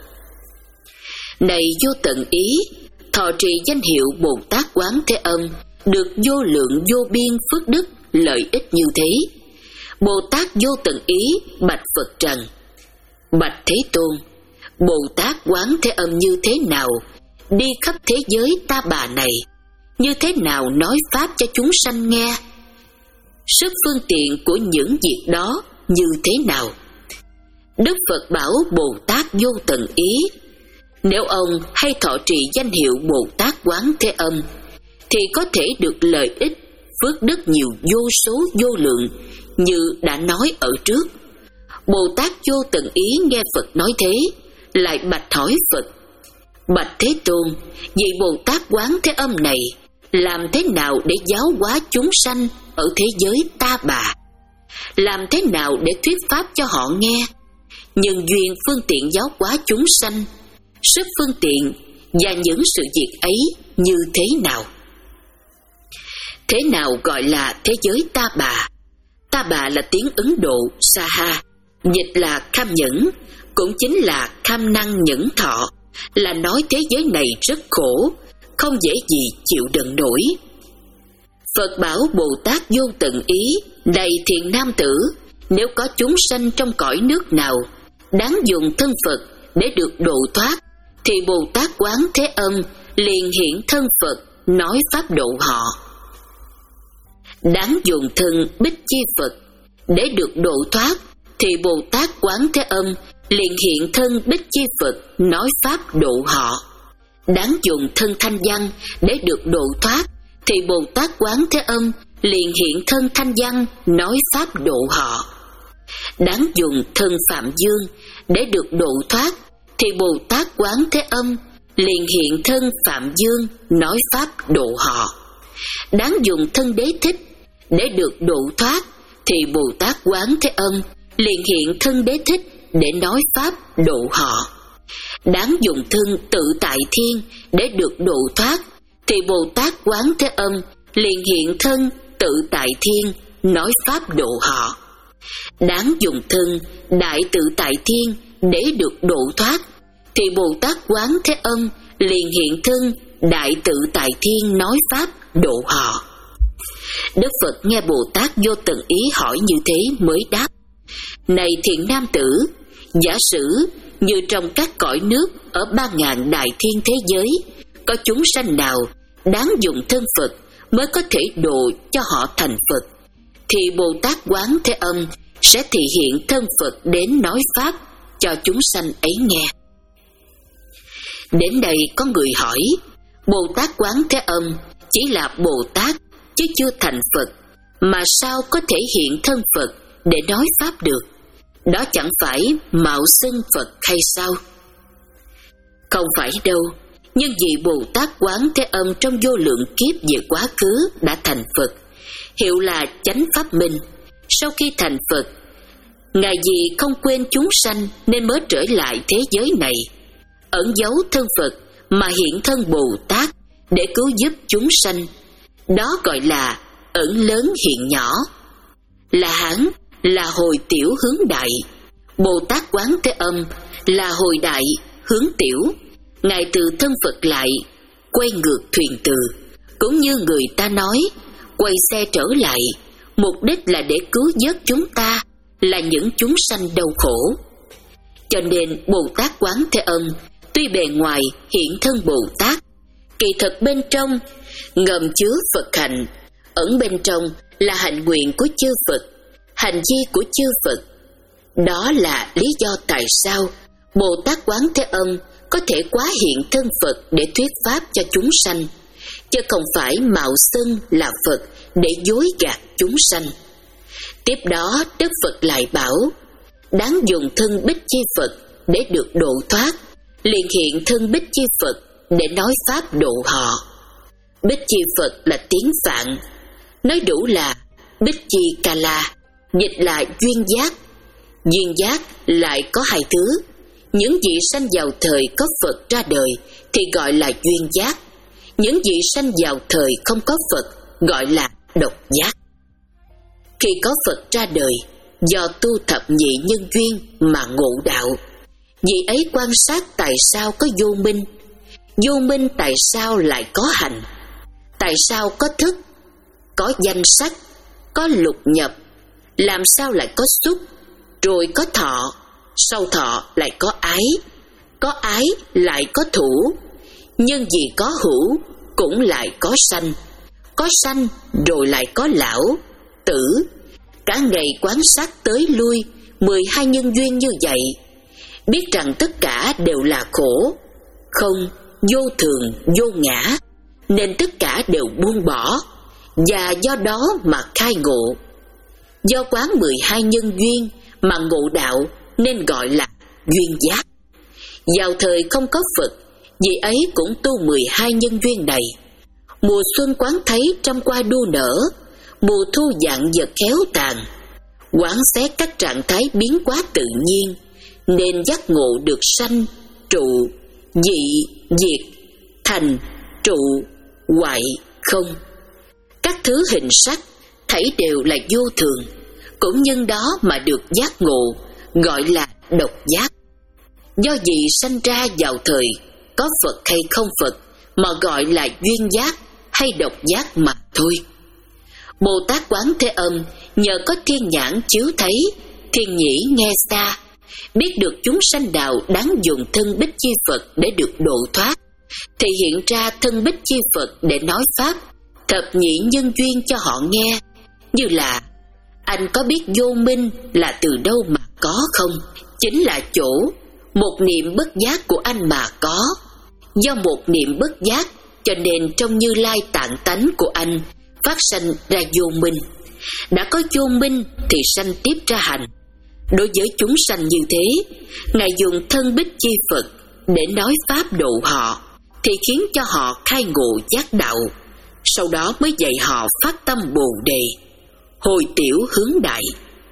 S1: Này vô tận ý, thọ trì danh hiệu Bồ Tát Quán Thế Âm được vô lượng vô biên phước đức lợi ích như thế. Bồ Tát vô tận ý bạch Phật rằng: Bạch Thế Tôn, Bồ Tát Quán Thế Âm như thế nào đi khắp thế giới ta bà này, như thế nào nói pháp cho chúng sanh nghe? Sức phương tiện của những việc đó như thế nào? Đức Phật bảo Bồ Tát vô tận ý: Nếu ông hay thọ trì danh hiệu Bồ Tát Quán Thế Âm thì có thể được lợi ích phước đức nhiều vô số vô lượng, như đã nói ở trước. Bồ Tát vô tận ý nghe Phật nói thế, lại bạch hỏi Phật: Bạch Thế Tôn, vị Bồ Tát Quán Thế Âm này làm thế nào để giáo hóa chúng sanh ở thế giới ta bà? Làm thế nào để thuyết pháp cho họ nghe? Nhân duyên phương tiện giáo hóa chúng sanh, sức phương tiện và những sự việc ấy như thế nào? Thế nào gọi là thế giới ta bà? Ta bà là tiếng Ấn Độ Saha, dịch là kham nhẫn, cũng chính là kham năng nhẫn thọ, là nói thế giới này rất khổ, không dễ gì chịu đựng nổi. Phật bảo Bồ Tát vô tận ý: Này thiện nam tử, nếu có chúng sanh trong cõi nước nào đáng dùng thân Phật để được độ thoát, thì Bồ Tát Quán Thế Âm liền hiện thân Phật nói pháp độ họ. Đáng dùng thân Bích Chi Phật để được độ thoát, thì Bồ Tát Quán Thế Âm liền hiện thân Bích Chi Phật nói pháp độ họ. Đáng dùng thân Thanh Văn để được độ thoát, thì Bồ Tát Quán Thế Âm liền hiện thân Thanh Văn nói pháp độ họ. Đáng dùng thân Phạm Dương để được độ thoát, thì Bồ Tát Quán Thế Âm liền hiện thân Phạm Dương nói pháp độ họ. Đáng dùng thân Đế Thích để được độ thoát, thì Bồ Tát Quán Thế Âm liền hiện thân Đế Thích để nói pháp độ họ. Đáng dùng thân Tự Tại Thiên để được độ thoát, thì Bồ Tát Quán Thế Âm liền hiện thân Tự Tại Thiên nói pháp độ họ. Đáng dùng thân Đại Tự Tại Thiên để được độ thoát, thì Bồ Tát Quán Thế Âm liền hiện thân Đại Tự Tại Thiên nói pháp độ họ. Đức Phật nghe Bồ Tát vô tận ý hỏi như thế mới đáp: Này thiện nam tử, giả sử như trong các cõi nước ở ba ngàn đại thiên thế giới, có chúng sanh nào đáng dùng thân Phật mới có thể độ cho họ thành Phật, thì Bồ Tát Quán Thế Âm sẽ thị hiện thân Phật đến nói pháp cho chúng sanh ấy nghe. Đến đây có người hỏi: Bồ Tát Quán Thế Âm chỉ là Bồ Tát chứ chưa thành Phật, mà sao có thể hiện thân Phật để nói pháp được? Đó chẳng phải mạo xưng Phật hay sao? Không phải đâu, nhưng vì Bồ Tát Quán Thế Âm trong vô lượng kiếp về quá khứ đã thành Phật, hiệu là chánh pháp minh. Sau khi thành Phật, Ngài vì không quên chúng sanh nên mới trở lại thế giới này, ẩn giấu thân Phật mà hiện thân Bồ Tát để cứu giúp chúng sanh. Đó gọi là ẩn lớn hiện nhỏ. La Hán là hồi tiểu hướng đại, Bồ Tát Quán Thế Âm là hồi đại hướng tiểu. Ngài từ thân Phật lại quay ngược thuyền từ, cũng như người ta nói quay xe trở lại, mục đích là để cứu vớt chúng ta là những chúng sanh đau khổ. Cho nên Bồ Tát Quán Thế Âm tuy bề ngoài hiện thân Bồ Tát, kỳ thực bên trong ngầm chứa Phật hạnh, ẩn bên trong là hạnh nguyện của chư Phật, hành vi của chư Phật. Đó là lý do tại sao Bồ Tát Quán Thế Âm có thể quá hiện thân Phật để thuyết pháp cho chúng sanh, chứ không phải mạo xưng là Phật để dối gạt chúng sanh. Tiếp đó Đức Phật lại bảo: đáng dùng thân Bích Chi Phật để được độ thoát, liền hiện thân Bích Chi Phật để nói pháp độ họ. Bích Chi Phật là tiếng Phạn, nói đủ là Bích Chi Ca La, dịch là duyên giác. Duyên giác lại có hai thứ. Những vị sanh vào thời có Phật ra đời thì gọi là duyên giác. những vị sanh vào thời không có Phật gọi là độc giác. Khi có Phật ra đời, do tu thập nhị nhân duyên mà ngộ đạo. Vị ấy quan sát tại sao có vô minh, vô minh tại sao lại có hành, tại sao có thức, có danh sắc, có lục nhập, làm sao lại có xúc, rồi có thọ, sau thọ lại có ái, có ái lại có thủ, nhưng vì có hữu cũng lại có sanh, có sanh rồi lại có lão, tử. Cả ngày quan sát tới lui mười hai nhân duyên như vậy, biết rằng tất cả đều là khổ, không, vô thường, vô ngã, nên tất cả đều buông bỏ, và do đó mà khai ngộ. Do quán mười hai nhân duyên mà ngộ đạo nên gọi là duyên giác. Vào thời không có Phật, vị ấy cũng tu mười hai nhân duyên này. Mùa xuân quán thấy trăm hoa đua nở, mùa thu vạn vật khéo tàn, quán xét các trạng thái biến hóa tự nhiên, nên giác ngộ được sanh, trụ, dị, diệt, thành, trụ, hoại, không. Các thứ hình sắc thảy đều là vô thường, cũng nhân đó mà được giác ngộ, gọi là độc giác. Do gì sanh ra vào thời có Phật hay không Phật mà gọi là duyên giác hay độc giác mà thôi. Bồ Tát Quán Thế Âm nhờ có thiên nhãn chiếu thấy, thiên nhĩ nghe xa, biết được chúng sanh đạo đáng dùng thân Bích Chi Phật để được độ thoát, thì hiện ra thân Bích Chi Phật để nói pháp thập nhị nhân duyên cho họ nghe. Như là: anh có biết vô minh là từ đâu mà có không? Chính là chỗ một niệm bất giác của anh mà có. Do một niệm bất giác cho nên trong Như Lai tạng tánh của anh phát sanh ra vô minh. Đã có vô minh thì sanh tiếp ra hành. Đối với chúng sanh như thế, Ngài dùng thân Bích Chi Phật để nói pháp độ họ, thì khiến cho họ khai ngộ giác đạo. Sau đó mới dạy họ phát tâm Bồ Đề, hồi tiểu hướng đại.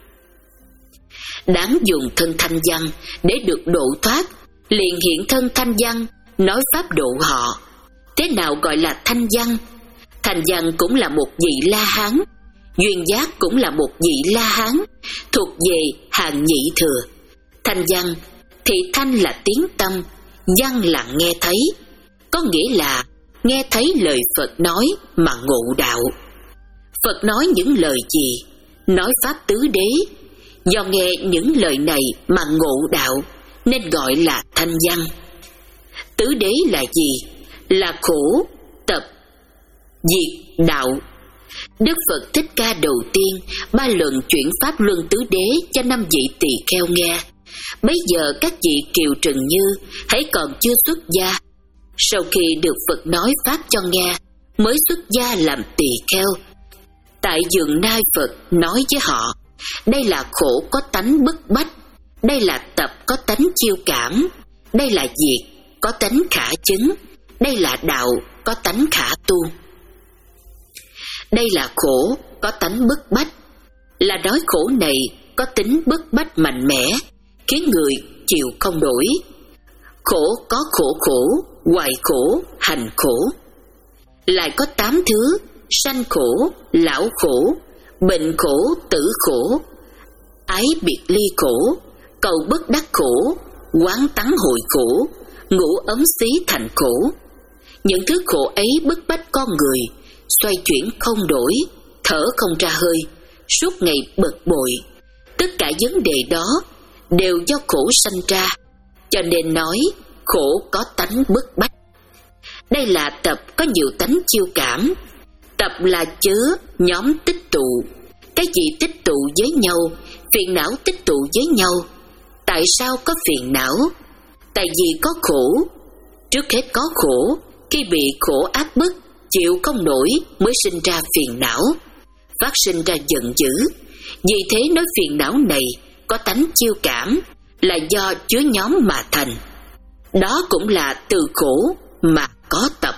S1: Đáng dùng thân thanh văn để được độ thoát, liền hiện thân thanh văn nói pháp độ họ. Thế nào gọi là thanh văn? Thanh văn cũng là một vị La Hán, duyên giác cũng là một vị La Hán, thuộc về hàng nhị thừa. Thanh văn thì thanh là tiếng tâm, văn là nghe thấy, có nghĩa là nghe thấy lời Phật nói mà ngộ đạo. Phật nói những lời gì? Nói pháp tứ đế. Do nghe những lời này mà ngộ đạo nên gọi là thanh văn. Tứ đế là gì? Là khổ, tập, diệt, đạo. Đức Phật Thích Ca đầu tiên ba lần chuyển pháp luân tứ đế cho năm vị tỳ kheo nghe. Bấy giờ các vị Kiều Trần Như hãy còn chưa xuất gia. Sau khi được Phật nói pháp cho nghe, mới xuất gia làm tỳ kheo. Tại vườn Nai, Phật nói với họ: đây là khổ có tánh bức bách, đây là tập có tánh chiêu cảm, đây là diệt có tánh khả chứng, đây là đạo có tánh khả tu. Đây là khổ có tánh bức bách, là nói khổ này có tính bức bách mạnh mẽ, khiến người chịu không nổi. Khổ có khổ khổ, hoài khổ, hành khổ. Lại có tám thứ: sanh khổ, lão khổ, bệnh khổ, tử khổ, ái biệt ly khổ, cầu bất đắc khổ, quán tắng hội khổ, ngủ ấm xí thành khổ. Những thứ khổ ấy bức bách con người, xoay chuyển không đổi, thở không ra hơi, suốt ngày bực bội. Tất cả vấn đề đó đều do khổ sanh ra, cho nên nói khổ có tánh bức bách. Đây là tập có nhiều tánh chiêu cảm. Tập là chớ nhóm tích tụ. Cái gì tích tụ với nhau? Phiền não tích tụ với nhau. Tại sao có phiền não? Tại vì có khổ. Trước hết có khổ, khi bị khổ áp bức, chịu không nổi mới sinh ra phiền não, phát sinh ra giận dữ. Vì thế nói phiền não này có tánh chiêu cảm, là do chứa nhóm mà thành. Đó cũng là từ khổ mà có tập.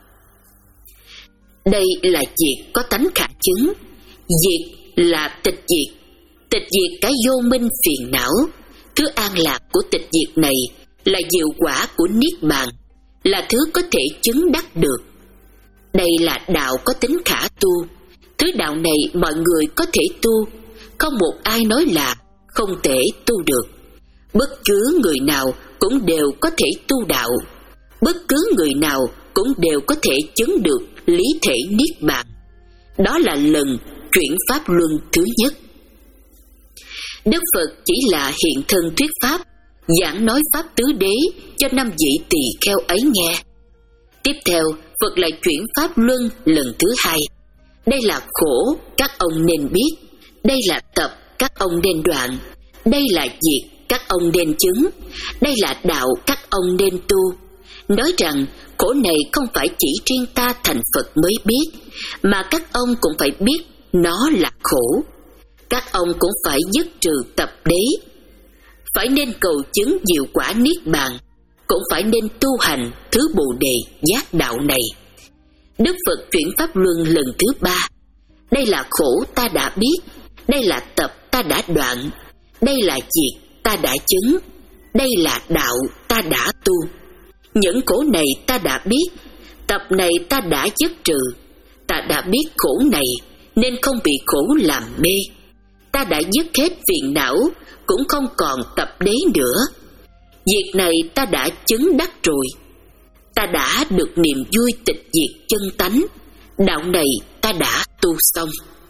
S1: Đây là diệt có tánh khả chứng. Diệt là tịch diệt, tịch diệt cái vô minh phiền não. Thứ an lạc của tịch diệt này là diệu quả của Niết Bàn, là thứ có thể chứng đắc được. Đây là đạo có tính khả tu. Thứ đạo này mọi người có thể tu, không một ai nói là không thể tu được. Bất cứ người nào cũng đều có thể tu đạo. Bất cứ người nào cũng đều có thể chứng được lý thể niết bàn. Đó là lần chuyển pháp luân thứ nhất. Đức Phật chỉ là hiện thân thuyết pháp, giảng nói pháp tứ đế cho năm vị tỳ kheo ấy nghe. Tiếp theo, Phật lại chuyển pháp luân lần thứ hai. Đây là khổ, các ông nên biết. Đây là tập, các ông nên đoạn. Đây là diệt, các ông nên chứng. Đây là đạo, các ông nên tu. Nói rằng khổ này không phải chỉ riêng ta thành Phật mới biết, mà các ông cũng phải biết nó là khổ. Các ông cũng phải dứt trừ tập đế, phải nên cầu chứng diệu quả niết bàn, cũng phải nên tu hành thứ bồ đề giác đạo này. Đức Phật chuyển pháp luân lần thứ ba. Đây là khổ ta đã biết. Đây là tập ta đã đoạn. Đây là diệt ta đã chứng. Đây là đạo ta đã tu. Những khổ này ta đã biết. Tập này ta đã dứt trừ. Ta đã biết khổ này nên không bị khổ làm mê. Ta đã dứt hết phiền não, cũng không còn tập đế nữa. Việc này ta đã chứng đắc rồi. Ta đã được niềm vui tịch diệt chân tánh. Đạo này ta đã tu xong.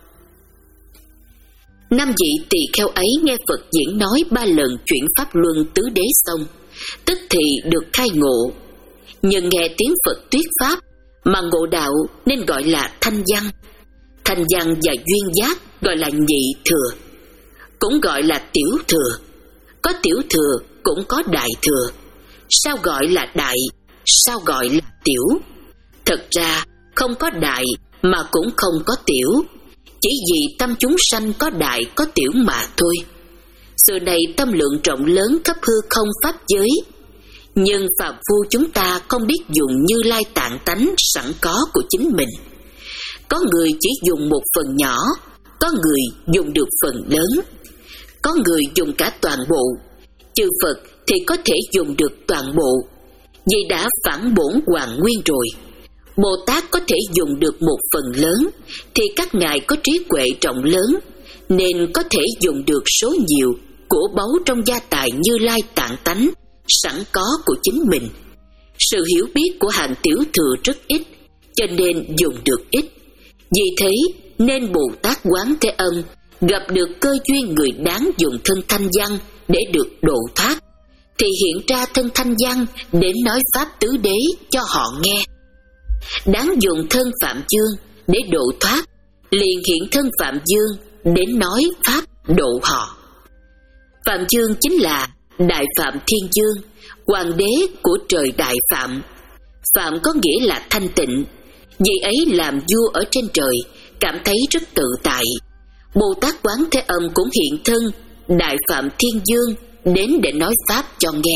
S1: Năm vị tỳ kheo ấy nghe Phật diễn nói ba lần chuyển pháp luân tứ đế xong, tức thì được khai ngộ. Nhưng nghe tiếng Phật thuyết pháp mà ngộ đạo nên gọi là thanh văn. Thanh văn và duyên giác gọi là nhị thừa, cũng gọi là tiểu thừa. Có tiểu thừa cũng có đại thừa. Sao gọi là đại, sao gọi là tiểu? Thật ra không có đại mà cũng không có tiểu, chỉ vì tâm chúng sanh có đại có tiểu mà thôi. Sự này tâm lượng rộng lớn khắp hư không pháp giới, nhưng phàm phu chúng ta không biết dùng Như Lai tạng tánh sẵn có của chính mình. Có người chỉ dùng một phần nhỏ, có người dùng được phần lớn, có người dùng cả toàn bộ. Chư Phật thì có thể dùng được toàn bộ, vì đã phản bổn hoàn nguyên rồi. Bồ Tát có thể dùng được một phần lớn, thì các ngài có trí huệ rộng lớn, nên có thể dùng được số nhiều của báu trong gia tài Như Lai tạng tánh sẵn có của chính mình. Sự hiểu biết của hạng tiểu thừa rất ít, cho nên dùng được ít. Vì thế nên Bồ Tát Quán Thế Âm gặp được cơ duyên người đáng dùng thân thanh văn để được độ thoát, thì hiện ra thân thanh văn để nói pháp tứ đế cho họ nghe. Đáng dùng thân Phạm Dương để độ thoát, liền hiện thân Phạm Dương để nói pháp độ họ. Phạm Dương chính là Đại Phạm Thiên Dương, hoàng đế của trời Đại Phạm. Phạm có nghĩa là thanh tịnh, vì ấy làm vua ở trên trời, cảm thấy rất tự tại. Bồ Tát Quán Thế Âm cũng hiện thân Đại Phạm Thiên Dương đến để nói pháp cho nghe.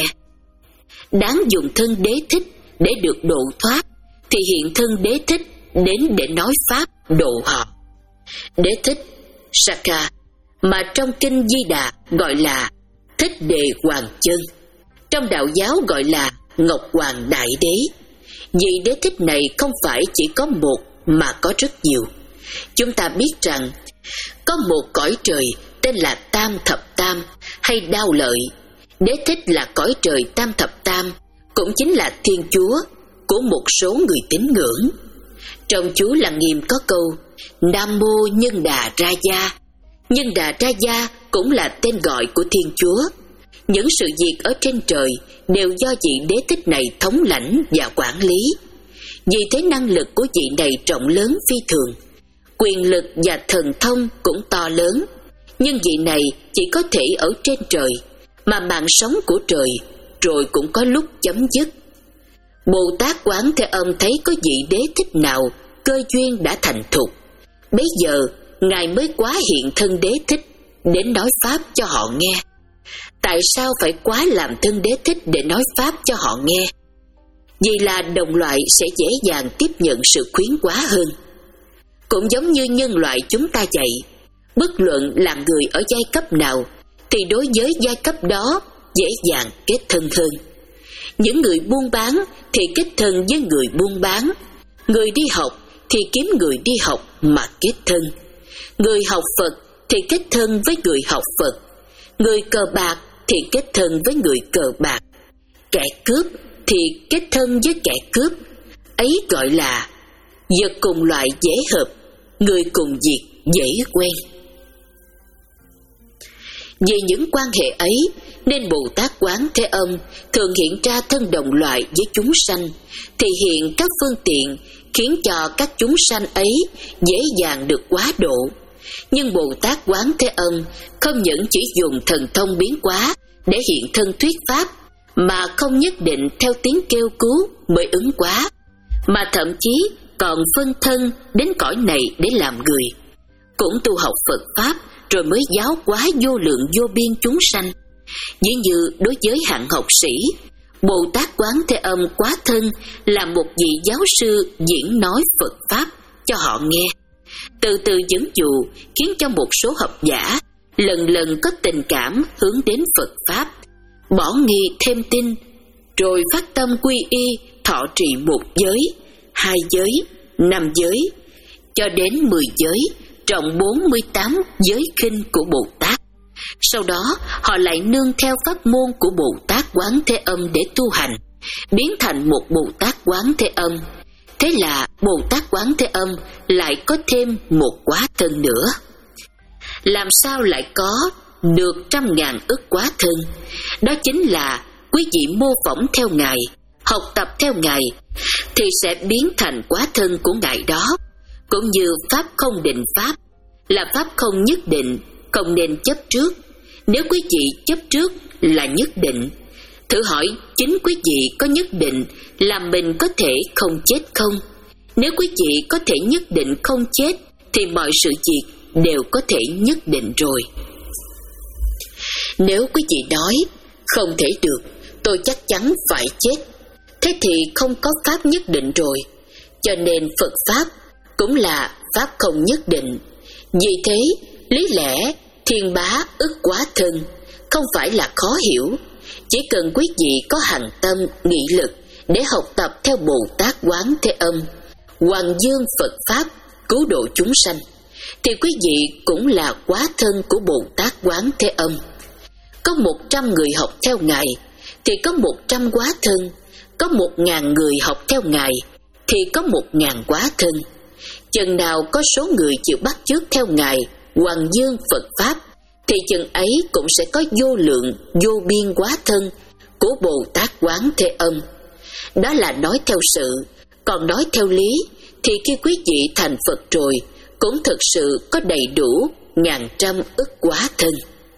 S1: Đáng dùng thân Đế Thích để được độ thoát, thì hiện thân Đế Thích đến để nói pháp độ họ. Đế Thích Saka mà trong kinh Di Đà gọi là Thích Đề Hoàng Chân, trong đạo giáo gọi là Ngọc Hoàng Đại Đế. Vì Đế Thích này không phải chỉ có một mà có rất nhiều. Chúng ta biết rằng có một cõi trời tên là Tam Thập Tam hay Đao Lợi. Đế Thích là cõi trời Tam Thập Tam, cũng chính là Thiên Chúa của một số người tín ngưỡng. Trong chú Lăng Nghiêm có câu Nam Mô Nhân Đà Ra Gia. Nhân Đà Ra Gia cũng là tên gọi của Thiên Chúa. Những sự việc ở trên trời đều do vị Đế Thích này thống lãnh và quản lý. Vì thế năng lực của vị này rộng lớn phi thường, quyền lực và thần thông cũng to lớn. Nhưng vị này chỉ có thể ở trên trời, mà mạng sống của trời rồi cũng có lúc chấm dứt. Bồ Tát Quán Thế Âm thấy có vị Đế Thích nào cơ duyên đã thành thục, bấy giờ ngài mới quá hiện thân Đế Thích đến nói pháp cho họ nghe. Tại sao phải quá làm thân Đế Thích để nói pháp cho họ nghe? Vì là đồng loại sẽ dễ dàng tiếp nhận sự khuyến quá hơn. Cũng giống như nhân loại chúng ta vậy, bất luận là người ở giai cấp nào thì đối với giai cấp đó dễ dàng kết thân hơn. Những người buôn bán thì kết thân với người buôn bán, Người đi học thì kiếm người đi học mà kết thân. Người học Phật thì kết thân với người học Phật. Người cờ bạc thì kết thân với người cờ bạc. Kẻ cướp thì kết thân với kẻ cướp. Ấy gọi là vật cùng loại dễ hợp, người cùng việc dễ quen. Vì những quan hệ ấy nên Bồ Tát Quán Thế Âm thường hiện ra thân đồng loại với chúng sanh, thì hiện các phương tiện khiến cho các chúng sanh ấy dễ dàng được quá độ. Nhưng Bồ Tát Quán Thế Âm không những chỉ dùng thần thông biến hóa để hiện thân thuyết pháp, mà không nhất định theo tiếng kêu cứu mới ứng hóa, mà thậm chí còn phân thân đến cõi này để làm người, cũng tu học Phật Pháp rồi mới giáo hóa vô lượng vô biên chúng sanh. Dĩ như đối với hạng học sĩ, Bồ Tát Quán Thế Âm quá thân là một vị giáo sư diễn nói Phật Pháp cho họ nghe, từ từ dẫn dụ khiến cho một số học giả lần lần có tình cảm hướng đến Phật Pháp, bỏ nghi thêm tin, rồi phát tâm quy y thọ trì một giới, hai giới, năm giới, cho đến mười giới, trọn bốn mươi tám giới kinh của Bồ Tát. Sau đó họ lại nương theo pháp môn của Bồ Tát Quán Thế Âm để tu hành, biến thành một Bồ Tát Quán Thế Âm. Thế là Bồ Tát Quán Thế Âm lại có thêm một quá thân nữa. Làm sao lại có được trăm ngàn ức quá thân? Đó chính là quý vị mô phỏng theo Ngài, học tập theo Ngài, thì sẽ biến thành quá thân của Ngài đó. Cũng như Pháp không định Pháp, là Pháp không nhất định, không nên chấp trước. Nếu quý vị chấp trước là nhất định, thử hỏi chính quý vị có nhất định là mình có thể không chết không? Nếu quý vị có thể nhất định không chết, thì mọi sự việc đều có thể nhất định rồi. Nếu quý vị nói không thể được, tôi chắc chắn phải chết, thế thì không có Pháp nhất định rồi. Cho nên Phật Pháp cũng là Pháp không nhất định. Vì thế, lý lẽ thiên bá ức quá thân không phải là khó hiểu. Chỉ cần quý vị có hành tâm, nghị lực để học tập theo Bồ Tát Quán Thế Âm, Hoàng Dương Phật Pháp cứu độ chúng sanh, thì quý vị cũng là quá thân của Bồ Tát Quán Thế Âm. Có một trăm người học theo Ngài thì có một trăm quá thân, có một ngàn người học theo Ngài thì có một ngàn quá thân. Chừng nào có số người chịu bắt chước theo Ngài Hoàng Dương Phật Pháp, thì chừng ấy cũng sẽ có vô lượng vô biên quá thân của Bồ Tát Quán Thế Âm. Đó là nói theo sự, còn nói theo lý thì khi quý vị thành Phật rồi cũng thực sự có đầy đủ ngàn trăm ức quá thân.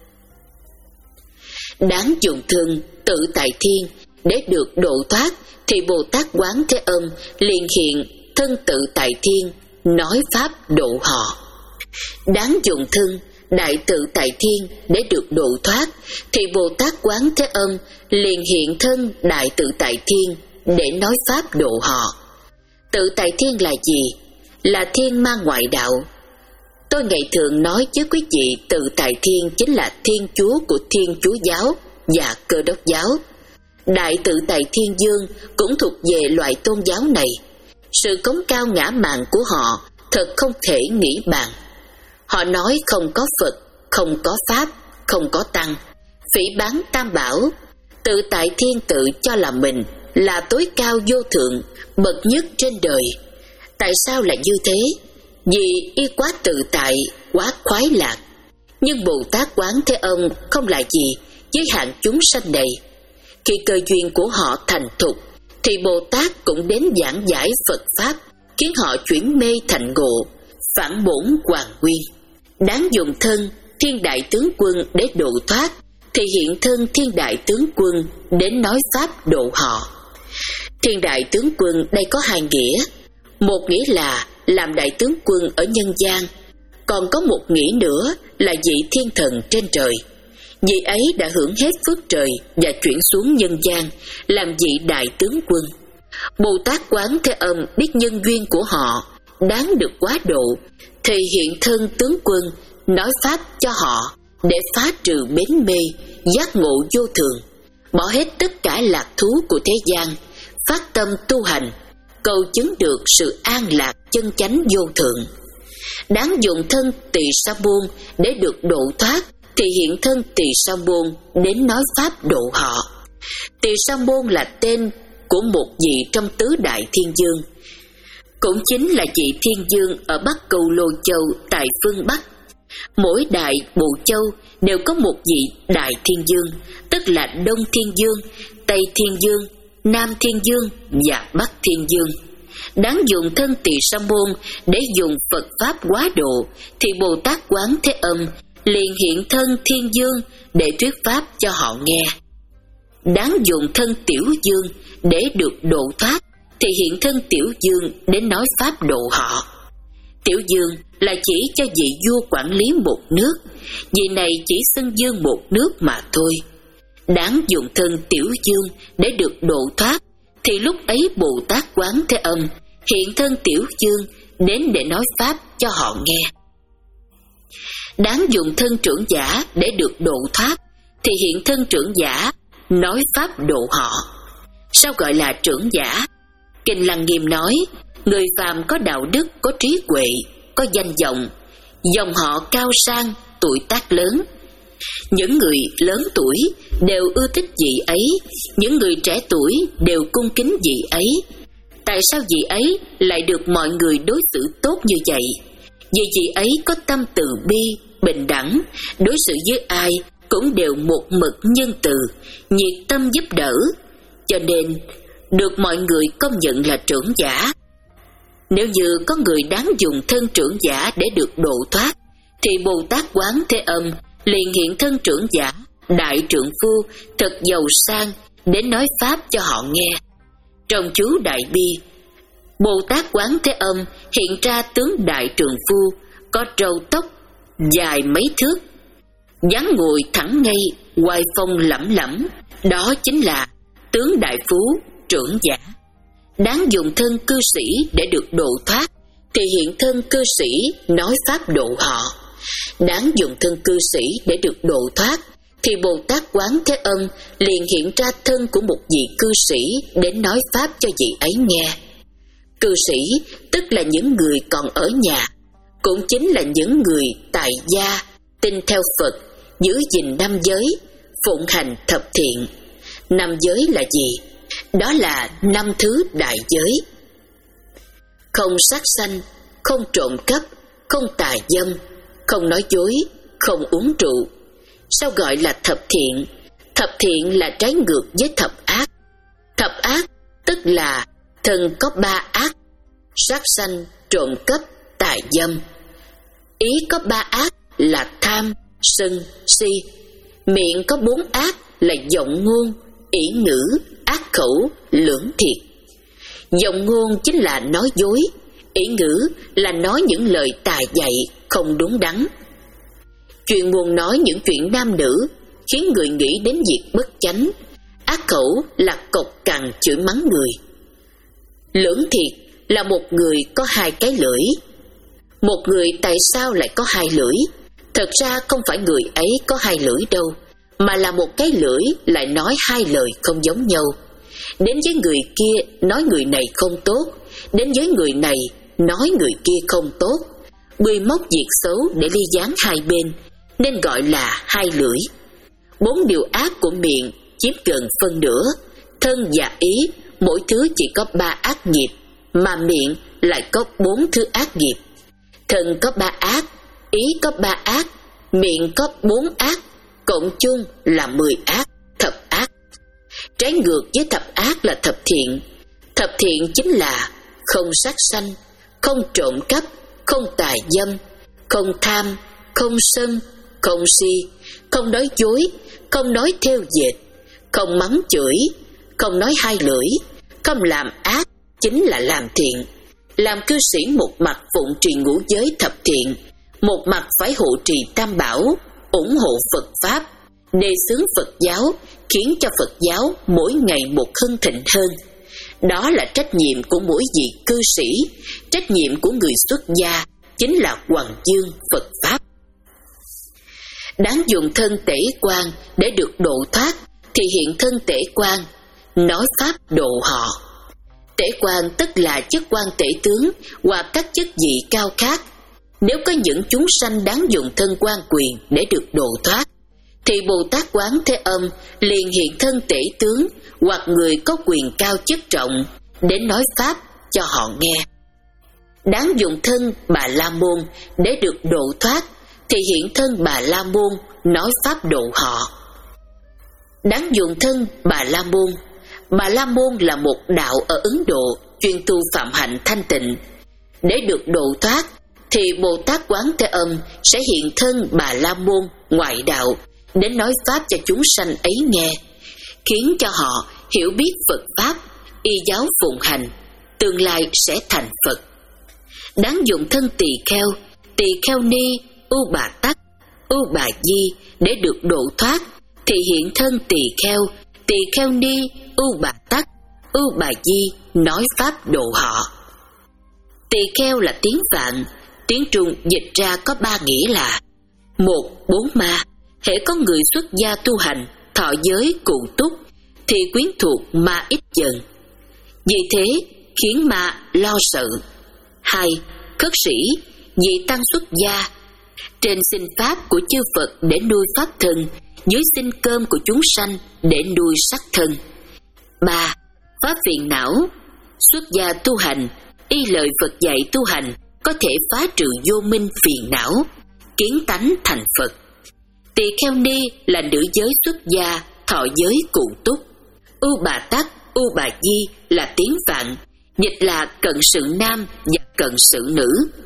S1: Đáng dùng thân tự tại thiên để được độ thoát, thì Bồ Tát Quán Thế Âm liền hiện thân tự tại thiên nói pháp độ họ. Đáng dùng thân đại tự tại thiên để được độ thoát, thì Bồ Tát Quán Thế Âm liền hiện thân đại tự tại thiên để nói pháp độ họ. Tự tại thiên là gì? Là thiên ma ngoại đạo. Tôi ngày thường nói với quý vị, tự tại thiên chính là thiên chúa của Thiên Chúa giáo và Cơ Đốc giáo. Đại tự tại thiên dương cũng thuộc về loại tôn giáo này. Sự cống cao ngã mạn của họ thật không thể nghĩ bàn. Họ nói không có Phật, không có Pháp, không có Tăng, phỉ báng Tam Bảo. Tự tại thiên tự cho là mình là tối cao vô thượng, bậc nhất trên đời. Tại sao lại như thế? Vì y quá tự tại, quá khoái lạc. Nhưng Bồ Tát Quán Thế Âm không là gì với hạng chúng sanh này. Khi cơ duyên của họ thành thục, thì Bồ Tát cũng đến giảng giải Phật Pháp, khiến họ chuyển mê thành ngộ, phản bổn hoàn nguyên. Đáng dùng thân thiên đại tướng quân để độ thoát, thì hiện thân thiên đại tướng quân đến nói pháp độ họ. Thiên đại tướng quân đây có hai nghĩa. Một nghĩa là làm đại tướng quân ở nhân gian, còn có một nghĩa nữa là vị thiên thần trên trời. Vị ấy đã hưởng hết phước trời và chuyển xuống nhân gian làm vị đại tướng quân. Bồ Tát Quán Thế Âm biết nhân duyên của họ đáng được quá độ, thì hiện thân tướng quân nói pháp cho họ để phá trừ bến mê, giác ngộ vô thường, bỏ hết tất cả lạc thú của thế gian, phát tâm tu hành, cầu chứng được sự an lạc chân chánh vô thượng. Đáng dùng thân Tỳ Sa Môn để được độ thoát, thì hiện thân Tỳ Sa Môn đến nói pháp độ họ. Tỳ Sa Môn là tên của một vị trong tứ đại thiên dương, cũng chính là vị thiên dương ở Bắc Cù Lô Châu tại phương Bắc. Mỗi đại bộ châu đều có một vị đại thiên dương, tức là Đông Thiên Dương, Tây Thiên Dương, Nam Thiên Dương và Bắc Thiên Dương. Đáng dùng thân Tỳ Sa Môn để dùng Phật pháp hóa độ, thì Bồ Tát Quán Thế Âm liền hiện thân Thiên Dương để thuyết pháp cho họ nghe. Đáng dùng thân Tiểu Dương để được độ thoát, thì hiện thân Tiểu Dương đến nói pháp độ họ. Tiểu Dương là chỉ cho vị vua quản lý một nước, vị này chỉ xưng dương một nước mà thôi. Đáng dùng thân Tiểu Dương để được độ thoát, thì lúc ấy Bồ Tát Quán Thế Âm hiện thân Tiểu Dương đến để nói pháp cho họ nghe. Đáng dùng thân Trưởng Giả để được độ thoát, thì hiện thân Trưởng Giả nói pháp độ họ. Sao gọi là trưởng giả? Kinh Lăng Nghiêm nói, người phàm có đạo đức, có trí huệ, có danh vọng, dòng họ cao sang, tuổi tác lớn. Những người lớn tuổi đều ưa thích vị ấy, những người trẻ tuổi đều cung kính vị ấy. Tại sao vị ấy lại được mọi người đối xử tốt như vậy? Vì vị ấy có tâm từ bi, bình đẳng, đối xử với ai cũng đều một mực nhân từ, nhiệt tâm giúp đỡ, cho nên được mọi người công nhận là trưởng giả. Nếu như có người đáng dùng thân trưởng giả để được độ thoát, thì Bồ Tát Quán Thế Âm liền hiện thân trưởng giả, đại trượng phu, thật giàu sang, đến nói pháp cho họ nghe. Trong chú Đại Bi, Bồ Tát Quán Thế Âm hiện ra tướng đại trượng phu, có râu tóc dài mấy thước, dáng ngồi thẳng ngay, oai phong lẫm lẫm, đó chính là tướng đại phú trưởng giả. Đáng dùng thân cư sĩ để được độ thoát, thì hiện thân cư sĩ nói pháp độ họ. Đáng dùng thân cư sĩ để được độ thoát, thì Bồ Tát Quán Thế Âm liền hiện ra thân của một vị cư sĩ đến nói pháp cho vị ấy nghe. Cư sĩ tức là những người còn ở nhà, cũng chính là những người tại gia, tin theo Phật, giữ gìn năm giới, phụng hành thập thiện. Năm giới là gì? Đó là năm thứ đại giới: không sát sanh, không trộm cắp, không tà dâm, không nói dối, không uống rượu. Sao gọi là thập thiện? Thập thiện là trái ngược với thập ác. Thập ác tức là thân có ba ác: sát sanh, trộm cắp, tà dâm. Ý có ba ác là tham, sân, si. Miệng có bốn ác là giọng ngôn, ỷ ngữ, ác khẩu, lưỡng thiệt. Giọng ngôn chính là nói dối, ỷ ngữ là nói những lời tà dạy, không đúng đắn. Chuyện buồn nói những chuyện nam nữ, khiến người nghĩ đến việc bất chánh. Ác khẩu là cộc cằn chửi mắng người. Lưỡng thiệt là một người có hai cái lưỡi. Một người tại sao lại có hai lưỡi? Thật ra không phải người ấy có hai lưỡi đâu, mà là một cái lưỡi lại nói hai lời không giống nhau. Đến với người kia nói người này không tốt, đến với người này nói người kia không tốt, bươi móc việc xấu để ly gián hai bên, nên gọi là hai lưỡi. Bốn điều ác của miệng chiếm gần phân nửa. Thân và ý mỗi thứ chỉ có ba ác nghiệp, mà miệng lại có bốn thứ ác nghiệp. Thân có ba ác, ý có ba ác, miệng có bốn ác, cộng chung là mười ác, thập ác. Trái ngược với thập ác là thập thiện. Thập thiện chính là không sát sanh, không trộm cắp, không tà dâm, không tham, không sân, không si, không nói dối, không nói theo dệt, không mắng chửi, không nói hai lưỡi, không làm ác, chính là làm thiện. Làm cư sĩ một mặt phụng trì ngũ giới thập thiện, một mặt phải hộ trì tam bảo, ủng hộ Phật Pháp, đề xướng Phật giáo, khiến cho Phật giáo mỗi ngày một hưng thịnh hơn. Đó là trách nhiệm của mỗi vị cư sĩ, trách nhiệm của người xuất gia, chính là hoằng dương Phật Pháp. Đáng dùng thân Tể Quan để được độ thoát, thì hiện thân Tể Quan nói Pháp độ họ. Tể quan tức là chức quan tể tướng hoặc các chức vị cao khác. Nếu có những chúng sanh đáng dùng thân quan quyền để được độ thoát, thì Bồ Tát Quán Thế Âm liền hiện thân tể tướng hoặc người có quyền cao chức trọng đến nói pháp cho họ nghe. Đáng dùng thân Bà La Môn để được độ thoát, thì hiện thân Bà La Môn nói pháp độ họ. Đáng dùng thân Bà La Môn. Bà La Môn là một đạo ở Ấn Độ chuyên tu phạm hạnh thanh tịnh. Để được độ thoát, thì Bồ Tát Quán Thế Âm sẽ hiện thân Bà La Môn ngoại đạo đến nói pháp cho chúng sanh ấy nghe, khiến cho họ hiểu biết Phật pháp, y giáo phụng hành, tương lai sẽ thành Phật. Đáng dùng thân tỳ kheo, tỳ kheo ni, U Bà Tắc, U Bà Di để được độ thoát, thì hiện thân tỳ kheo, tỳ kheo ni, U Bà Tắc, U Bà Di nói pháp độ họ. Tỳ kheo là tiếng Phạn, tiếng Trung dịch ra có ba nghĩa là: một, bốn ma. Hễ có người xuất gia tu hành, thọ giới cụ túc, thì quyến thuộc ma ít dần, vì thế khiến ma lo sợ. Hai, khất sĩ, vị tăng xuất gia, trên xin pháp của chư Phật để nuôi pháp thân, dưới xin cơm của chúng sanh để nuôi sắc thân. Ba, phá phiền não, xuất gia tu hành, y lời Phật dạy tu hành, có thể phá trừ vô minh phiền não, kiến tánh thành Phật. Tỳ kheo ni là nữ giới xuất gia, thọ giới cụ túc. U Bà Tắc, U Bà Di là tiếng Phạn, dịch là cận sự nam và cận sự nữ.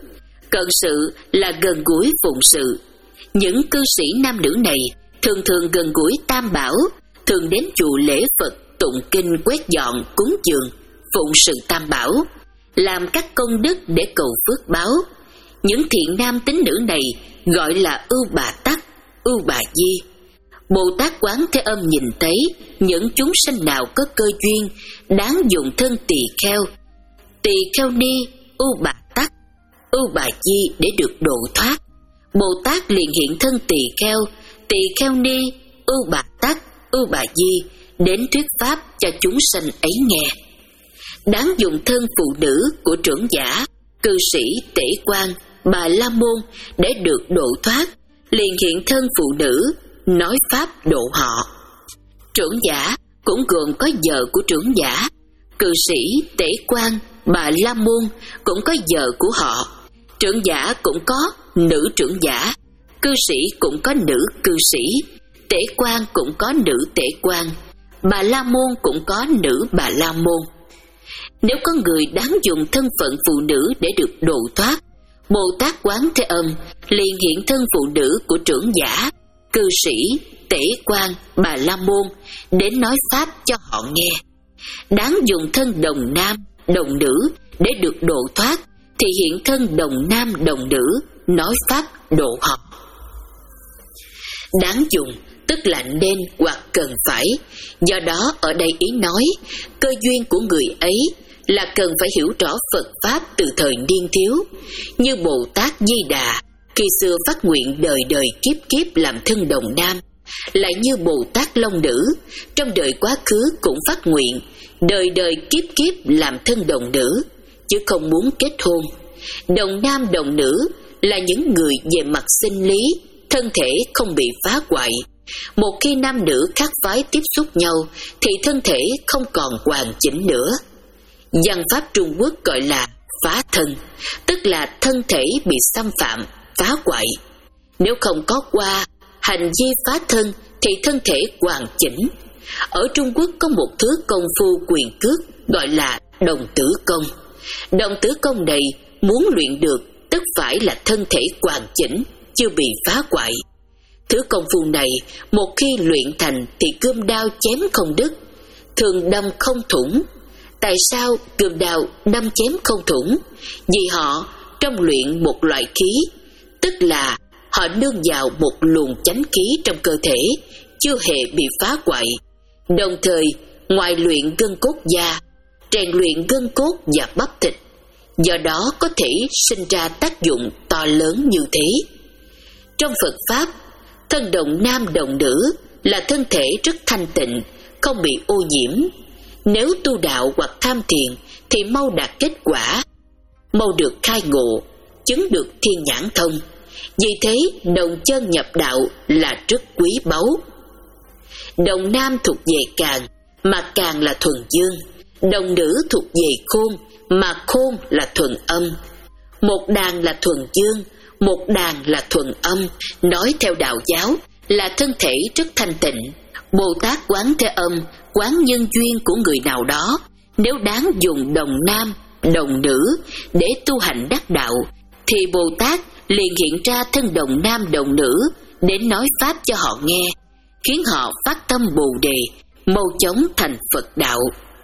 S1: Cận sự là gần gũi phụng sự. Những cư sĩ nam nữ này thường thường gần gũi Tam Bảo, thường đến chùa lễ Phật, tụng kinh, quét dọn, cúng dường, phụng sự Tam Bảo, làm các công đức để cầu phước báo. Những thiện nam tín nữ này gọi là U Bà Tắc, U Bà Di. Bồ Tát Quán Thế Âm nhìn thấy những chúng sanh nào có cơ duyên đáng dùng thân tỳ kheo, tỳ kheo ni, U Bà Tắc, U Bà Di để được độ thoát, Bồ Tát liền hiện thân tỳ kheo, tỳ kheo ni, U Bà Tắc, U Bà Di đến thuyết pháp cho chúng sanh ấy nghe. Đáng dùng thân phụ nữ của trưởng giả, cư sĩ, tể quan, Bà La Môn để được độ thoát, liền hiện thân phụ nữ nói pháp độ họ. Trưởng giả cũng gồm có vợ của trưởng giả, cư sĩ, tể quan, Bà La Môn cũng có vợ của họ. Trưởng giả cũng có nữ trưởng giả, cư sĩ cũng có nữ cư sĩ, tể quan cũng có nữ tể quan, Bà La Môn cũng có nữ Bà La Môn. Nếu có người đáng dùng thân phận phụ nữ để được độ thoát, Bồ Tát Quán Thế Âm liền hiện thân phụ nữ của trưởng giả, cư sĩ, tể quan, Bà La Môn đến nói pháp cho họ nghe. Đáng dùng thân đồng nam, đồng nữ để được độ thoát, thì hiện thân đồng nam, đồng nữ nói pháp độ họ. Đáng dùng tức là nên hoặc cần phải. Do đó ở đây ý nói cơ duyên của người ấy là cần phải hiểu rõ Phật pháp từ thời niên thiếu, như Bồ Tát Di Đà khi xưa phát nguyện đời đời kiếp kiếp làm thân đồng nam, lại như Bồ Tát Long Nữ trong đời quá khứ cũng phát nguyện đời đời kiếp kiếp làm thân đồng nữ, chứ không muốn kết hôn. Đồng nam đồng nữ là những người về mặt sinh lý thân thể không bị phá hoại. Một khi nam nữ khác phái tiếp xúc nhau thì thân thể không còn hoàn chỉnh nữa. Văn pháp Trung Quốc gọi là phá thân, tức là thân thể bị xâm phạm, phá hoại. Nếu không có qua hành vi phá thân thì thân thể hoàn chỉnh. Ở Trung Quốc có một thứ công phu quyền cước gọi là đồng tử công. Đồng tử công này muốn luyện được tức phải là thân thể hoàn chỉnh, chưa bị phá hoại. Thứ công phu này một khi luyện thành thì cương đao chém không đứt, thường đâm không thủng. Tại sao cương đao đâm chém không thủng? Vì họ trong luyện một loại khí, tức là họ nương vào một luồng chánh khí trong cơ thể, chưa hề bị phá hoại. Đồng thời ngoài luyện gân cốt da, rèn luyện gân cốt và bắp thịt, do đó có thể sinh ra tác dụng to lớn như thế. Trong Phật Pháp, thân đồng nam đồng nữ là thân thể rất thanh tịnh, không bị ô nhiễm. Nếu tu đạo hoặc tham thiền thì mau đạt kết quả, mau được khai ngộ, chứng được thiên nhãn thông. Vì thế đồng chân nhập đạo là rất quý báu. Đồng nam thuộc về càn, mà càn là thuần dương. Đồng nữ thuộc về khôn, mà khôn là thuần âm. Một đàn là thuần dương, một đàn là thuần âm. Nói theo đạo giáo là thân thể rất thanh tịnh. Bồ Tát Quán Thế Âm quán nhân duyên của người nào đó, nếu đáng dùng đồng nam, đồng nữ để tu hành đắc đạo, thì Bồ Tát liền hiện ra thân đồng nam đồng nữ đến nói pháp cho họ nghe, khiến họ phát tâm Bồ Đề, mau chóng thành Phật đạo.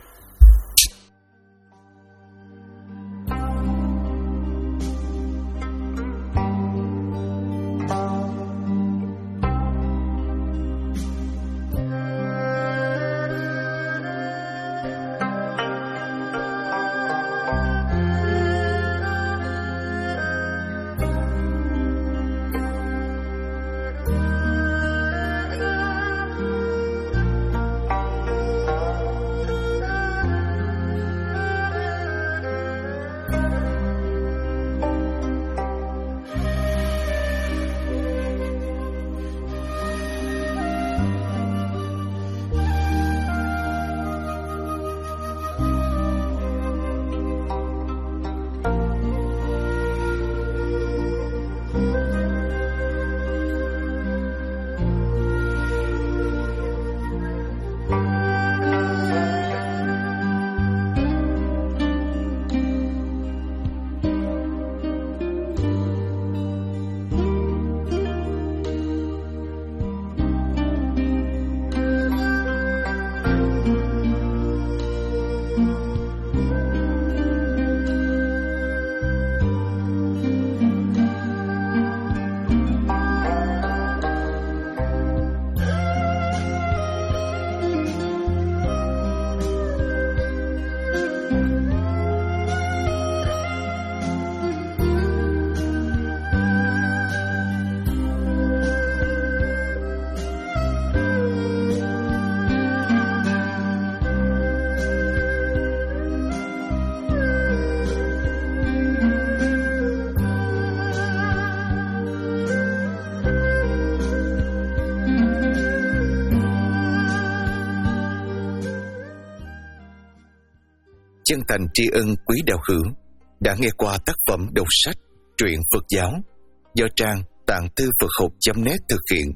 S2: Chân thành tri ân quý đạo hữu đã nghe qua tác phẩm đọc sách truyện Phật giáo do trang tạng thư Phật học chấm net thực hiện.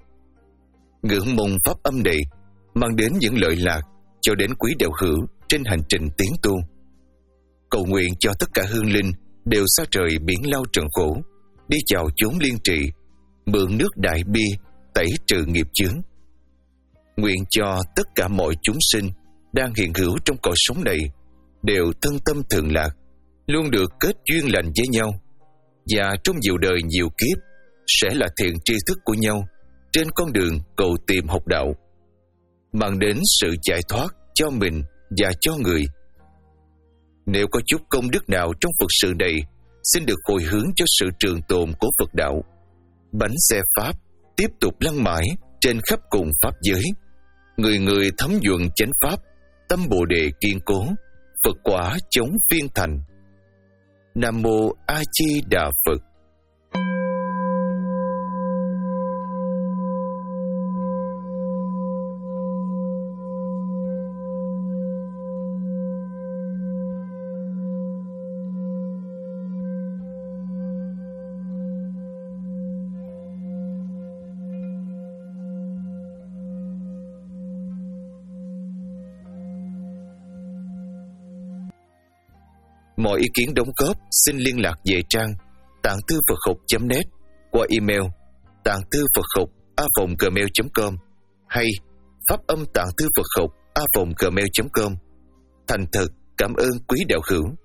S2: Ngưỡng mong pháp âm này mang đến những lợi lạc cho đến quý đạo hữu trên hành trình tiến tu. Cầu nguyện cho tất cả hương linh đều xa trời biển lao trần khổ, đi chào chốn liên trị, mượn nước đại bi tẩy trừ nghiệp chướng. Nguyện cho tất cả mọi chúng sinh đang hiện hữu trong cõi sống này đều thân tâm thường lạc, luôn được kết duyên lành với nhau, và trong nhiều đời nhiều kiếp sẽ là thiện tri thức của nhau trên con đường cầu tìm học đạo, mang đến sự giải thoát cho mình và cho người. Nếu có chút công đức nào trong Phật sự này, xin được hồi hướng cho sự trường tồn của Phật đạo. Bánh xe Pháp tiếp tục lăn mãi trên khắp cùng Pháp giới, người người thấm nhuận chánh Pháp, tâm Bồ Đề kiên cố, Phật quả chống phiên thành. Nam Mô A Di Đà Phật. Mọi ý kiến đóng góp xin liên lạc về trang tạng thư Phật học chấm net qua email tạng thư Phật học a vòng gmail chấm com hay pháp âm tạng thư Phật học a vòng gmail chấm com. Thành thật cảm ơn quý đạo hữu.